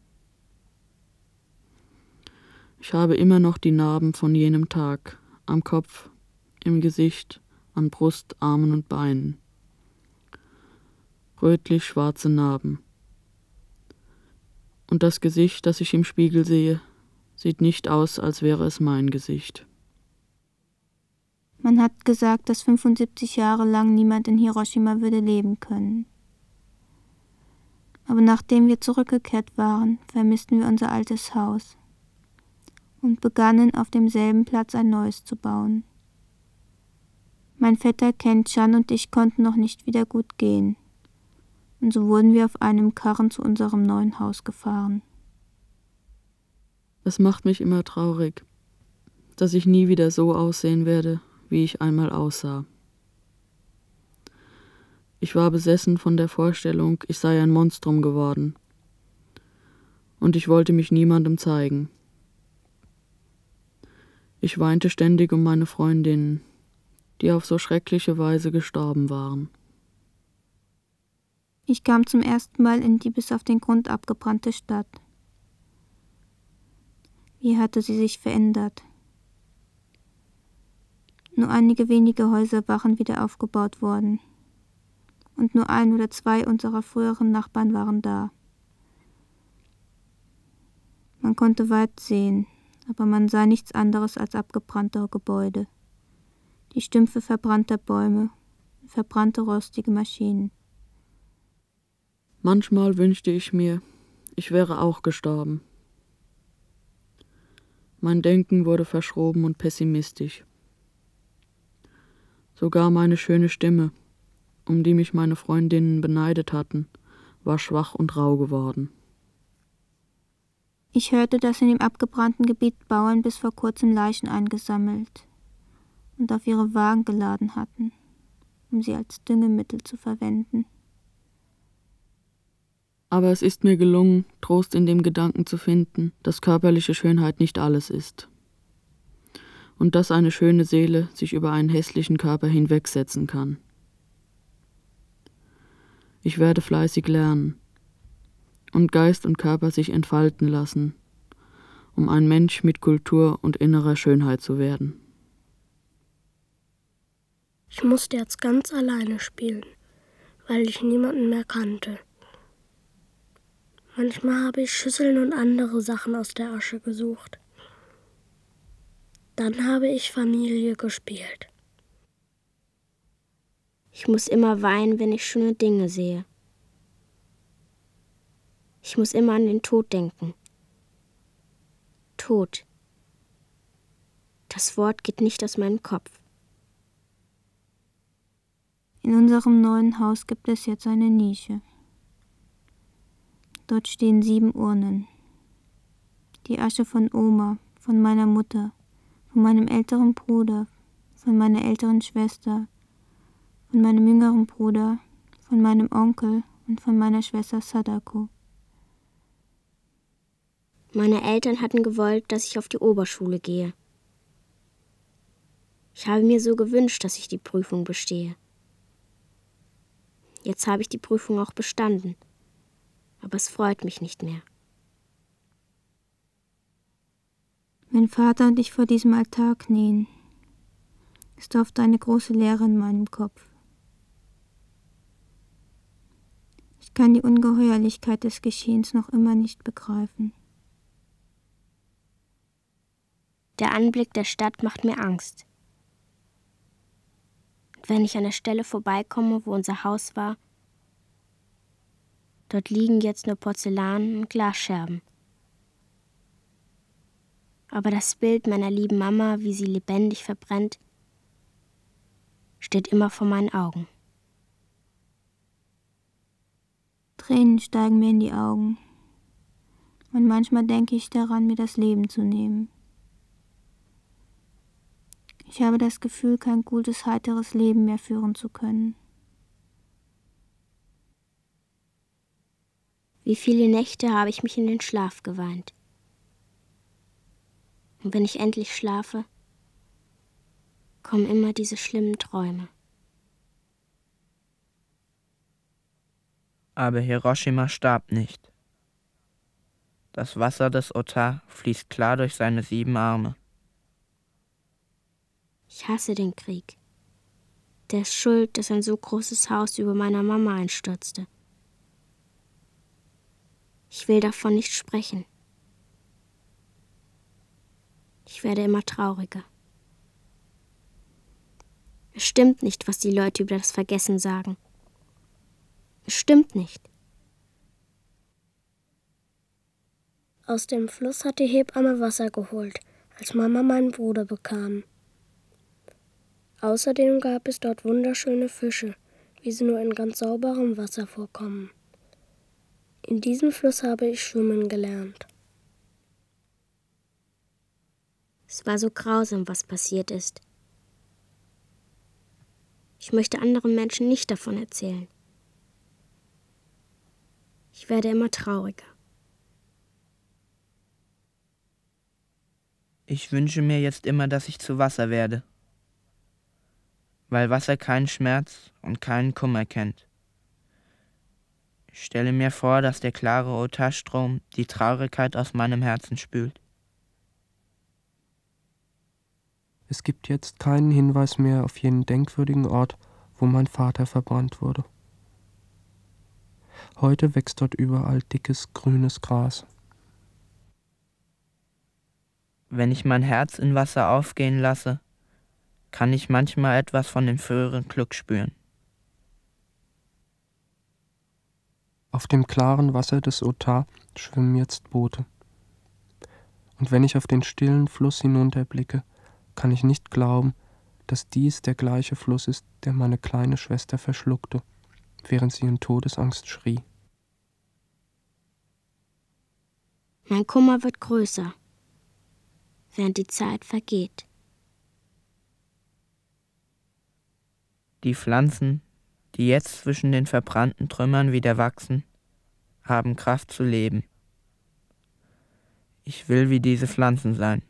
Ich habe immer noch die Narben von jenem Tag, am Kopf, im Gesicht, an Brust, Armen und Beinen. Rötlich-schwarze Narben. Und das Gesicht, das ich im Spiegel sehe, sieht nicht aus, als wäre es mein Gesicht. Man hat gesagt, dass 75 Jahre lang niemand in Hiroshima würde leben können. Aber nachdem wir zurückgekehrt waren, vermissten wir unser altes Haus und begannen auf demselben Platz ein neues zu bauen. Mein Vetter Ken-chan und ich konnten noch nicht wieder gut gehen, und so wurden wir auf einem Karren zu unserem neuen Haus gefahren. Es macht mich immer traurig, dass ich nie wieder so aussehen werde, wie ich einmal aussah. Ich war besessen von der Vorstellung, ich sei ein Monstrum geworden, und ich wollte mich niemandem zeigen. Ich weinte ständig um meine Freundinnen, die auf so schreckliche Weise gestorben waren. Ich kam zum ersten Mal in die bis auf den Grund abgebrannte Stadt. Wie hatte sie sich verändert? Nur einige wenige Häuser waren wieder aufgebaut worden. Und nur 1 oder 2 unserer früheren Nachbarn waren da. Man konnte weit sehen, aber man sah nichts anderes als abgebrannte Gebäude, die Stümpfe verbrannter Bäume, verbrannte rostige Maschinen. Manchmal wünschte ich mir, ich wäre auch gestorben. Mein Denken wurde verschroben und pessimistisch. Sogar meine schöne Stimme, um die mich meine Freundinnen beneidet hatten, war schwach und rau geworden. Ich hörte, dass in dem abgebrannten Gebiet Bauern bis vor kurzem Leichen eingesammelt und auf ihre Wagen geladen hatten, um sie als Düngemittel zu verwenden. Aber es ist mir gelungen, Trost in dem Gedanken zu finden, dass körperliche Schönheit nicht alles ist. Und dass eine schöne Seele sich über einen hässlichen Körper hinwegsetzen kann. Ich werde fleißig lernen und Geist und Körper sich entfalten lassen, um ein Mensch mit Kultur und innerer Schönheit zu werden. Ich musste jetzt ganz alleine spielen, weil ich niemanden mehr kannte. Manchmal habe ich Schüsseln und andere Sachen aus der Asche gesucht. Dann habe ich Familie gespielt. Ich muss immer weinen, wenn ich schöne Dinge sehe. Ich muss immer an den Tod denken. Tod. Das Wort geht nicht aus meinem Kopf. In unserem neuen Haus gibt es jetzt eine Nische. Dort stehen 7 Urnen. Die Asche von Oma, von meiner Mutter, von meinem älteren Bruder, von meiner älteren Schwester, von meinem jüngeren Bruder, von meinem Onkel und von meiner Schwester Sadako. Meine Eltern hatten gewollt, dass ich auf die Oberschule gehe. Ich habe mir so gewünscht, dass ich die Prüfung bestehe. Jetzt habe ich die Prüfung auch bestanden, aber es freut mich nicht mehr. Wenn Vater und ich vor diesem Altar knien, ist oft eine große Leere in meinem Kopf. Ich kann die Ungeheuerlichkeit des Geschehens noch immer nicht begreifen. Der Anblick der Stadt macht mir Angst. Und wenn ich an der Stelle vorbeikomme, wo unser Haus war, dort liegen jetzt nur Porzellan und Glasscherben. Aber das Bild meiner lieben Mama, wie sie lebendig verbrennt, steht immer vor meinen Augen. Tränen steigen mir in die Augen. Und manchmal denke ich daran, mir das Leben zu nehmen. Ich habe das Gefühl, kein gutes, heiteres Leben mehr führen zu können. Wie viele Nächte habe ich mich in den Schlaf geweint. Und wenn ich endlich schlafe, kommen immer diese schlimmen Träume. Aber Hiroshima starb nicht. Das Wasser des Ota fließt klar durch seine 7 Arme. Ich hasse den Krieg. Der ist schuld, dass ein so großes Haus über meiner Mama einstürzte. Ich will davon nicht sprechen. Ich werde immer trauriger. Es stimmt nicht, was die Leute über das Vergessen sagen. Es stimmt nicht. Aus dem Fluss hat die Hebamme Wasser geholt, als Mama meinen Bruder bekam. Außerdem gab es dort wunderschöne Fische, wie sie nur in ganz sauberem Wasser vorkommen. In diesem Fluss habe ich schwimmen gelernt. Es war so grausam, was passiert ist. Ich möchte anderen Menschen nicht davon erzählen. Ich werde immer trauriger. Ich wünsche mir jetzt immer, dass ich zu Wasser werde, weil Wasser keinen Schmerz und keinen Kummer kennt. Ich stelle mir vor, dass der klare Otarstrom die Traurigkeit aus meinem Herzen spült. Es gibt jetzt keinen Hinweis mehr auf jenen denkwürdigen Ort, wo mein Vater verbrannt wurde. Heute wächst dort überall dickes, grünes Gras. Wenn ich mein Herz in Wasser aufgehen lasse, kann ich manchmal etwas von dem früheren Glück spüren. Auf dem klaren Wasser des Otar schwimmen jetzt Boote. Und wenn ich auf den stillen Fluss hinunterblicke, kann ich nicht glauben, dass dies der gleiche Fluss ist, der meine kleine Schwester verschluckte, während sie in Todesangst schrie. Mein Kummer wird größer, während die Zeit vergeht. Die Pflanzen, die jetzt zwischen den verbrannten Trümmern wieder wachsen, haben Kraft zu leben. Ich will wie diese Pflanzen sein.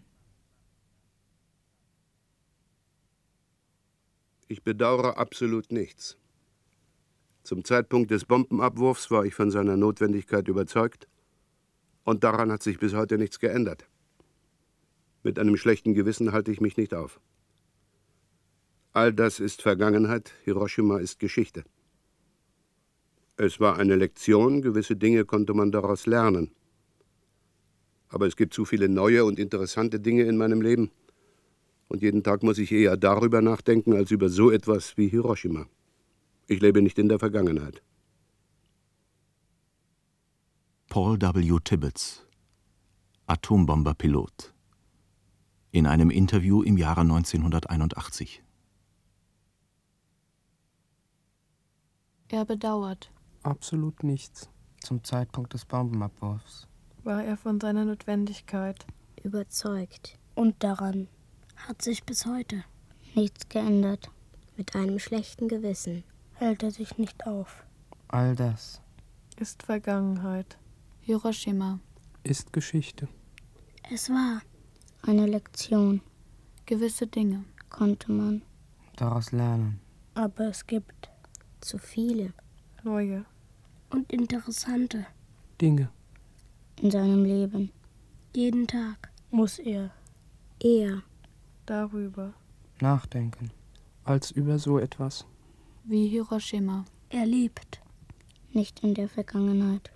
Ich bedauere absolut nichts. Zum Zeitpunkt des Bombenabwurfs war ich von seiner Notwendigkeit überzeugt und daran hat sich bis heute nichts geändert. Mit einem schlechten Gewissen halte ich mich nicht auf. All das ist Vergangenheit, Hiroshima ist Geschichte. Es war eine Lektion, gewisse Dinge konnte man daraus lernen. Aber es gibt zu viele neue und interessante Dinge in meinem Leben. Und jeden Tag muss ich eher darüber nachdenken, als über so etwas wie Hiroshima. Ich lebe nicht in der Vergangenheit. Paul W. Tibbets, Atombomberpilot. In einem Interview im Jahre 1981. Er bedauert. Absolut nichts. Zum Zeitpunkt des Bombenabwurfs war er von seiner Notwendigkeit überzeugt. Und daran hat sich bis heute nichts geändert. Mit einem schlechten Gewissen hält er sich nicht auf. All das ist Vergangenheit. Hiroshima ist Geschichte. Es war eine Lektion. Gewisse Dinge konnte man daraus lernen. Aber es gibt zu viele neue und interessante Dinge in seinem Leben. Jeden Tag muss er darüber nachdenken, als über so etwas wie Hiroshima. Er lebt nicht in der Vergangenheit.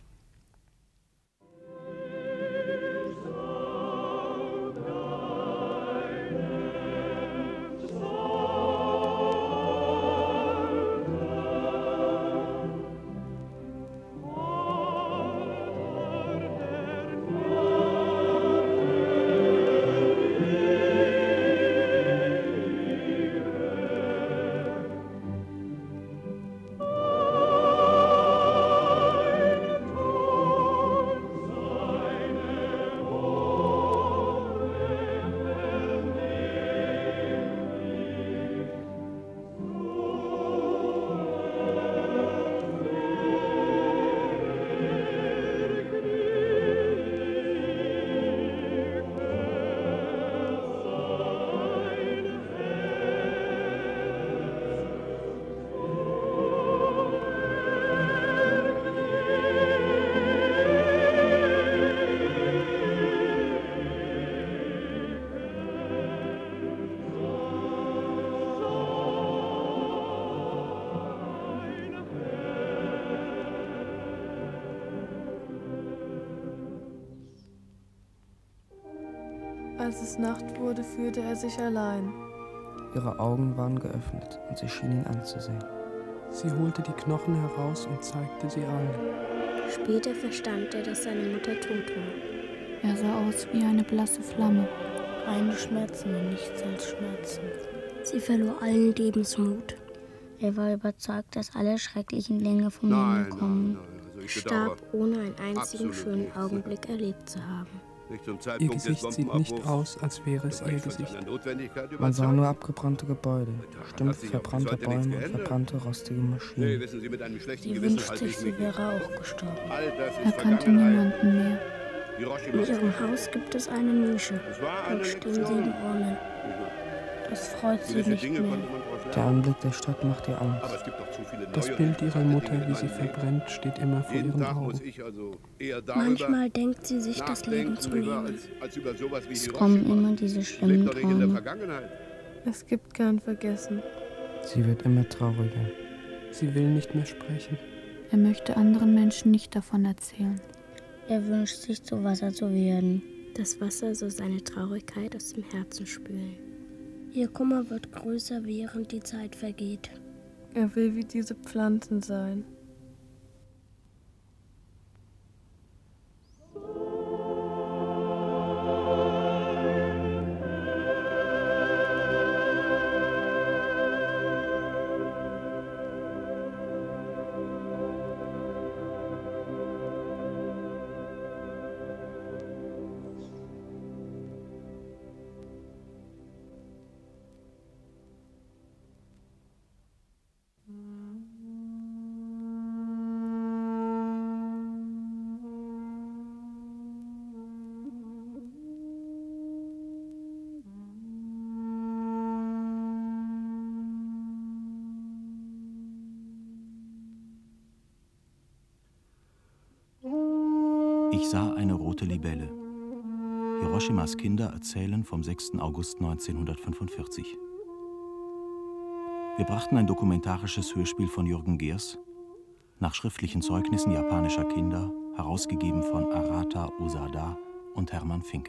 Als es Nacht wurde, fühlte er sich allein. Ihre Augen waren geöffnet und sie schien ihn anzusehen. Sie holte die Knochen heraus und zeigte sie allen. Später verstand er, dass seine Mutter tot war. Er sah aus wie eine blasse Flamme. Reine Schmerzen und nichts als Schmerzen. Sie verlor allen Lebensmut. Er war überzeugt, dass alle schrecklichen Dinge vom Himmel kommen. Starb, ohne einen einzigen schönen Augenblick erlebt zu haben. Ihr Gesicht sieht nicht aus, als wäre es ihr Gesicht. Man sah nur abgebrannte Gebäude, Stümpfe verbrannte Bäume und verbrannte, rostige Maschinen. Sie wünschte, sie wäre auch gestorben. Er kannte niemanden mehr. In ihrem Haus gibt es eine Nische. Dort stehen 7 Urnen. Das freut sie nicht mehr. Der Anblick der Stadt macht ihr Angst. Das Bild ihrer Mutter, wie sie verbrennt, steht immer vor ihren Augen. Manchmal denkt sie sich, das Leben zu nehmen. Es kommen immer diese schlimmen Träume. Es gibt kein Vergessen. Sie wird immer trauriger. Sie will nicht mehr sprechen. Er möchte anderen Menschen nicht davon erzählen. Er wünscht sich, zu Wasser zu werden. Das Wasser soll seine Traurigkeit aus dem Herzen spülen. Ihr Kummer wird größer, während die Zeit vergeht. Er will wie diese Pflanzen sein. Ich sah eine rote Libelle. Hiroshimas Kinder erzählen vom 6. August 1945. Wir brachten ein dokumentarisches Hörspiel von Jürgen Gers nach schriftlichen Zeugnissen japanischer Kinder, herausgegeben von Arata Osada und Hermann Finke.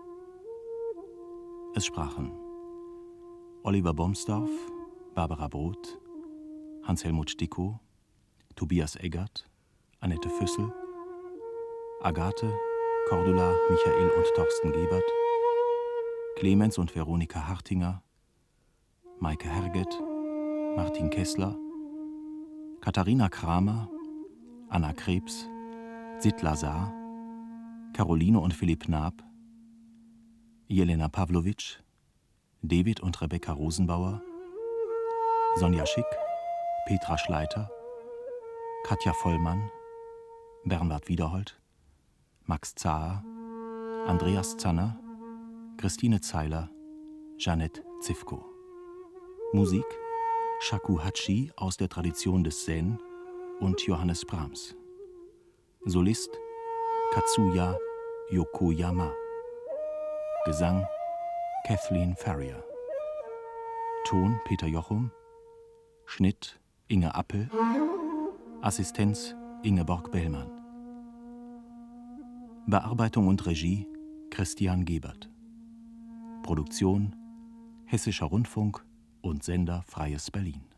Es sprachen Oliver Bomsdorf, Barbara Broth, Hans-Helmut Stickow, Tobias Eggert, Annette Füssel, Agathe, Cordula, Michael und Thorsten Gebert, Clemens und Veronika Hartinger, Maike Herget, Martin Kessler, Katharina Kramer, Anna Krebs, Sid Lazar, Caroline und Philipp Naab, Jelena Pawlowitsch, David und Rebecca Rosenbauer, Sonja Schick, Petra Schleiter, Katja Vollmann, Bernhard Wiederhold, Max Zaher, Andreas Zanner, Christine Zeiler, Jeanette Zivko. Musik Shakuhachi aus der Tradition des Zen und Johannes Brahms. Solist Katsuya Yokoyama. Gesang Kathleen Farrier. Ton Peter Jochum. Schnitt Inge Appel. Assistenz Ingeborg Bellmann. Bearbeitung und Regie Christian Gebert. Produktion Hessischer Rundfunk und Sender Freies Berlin.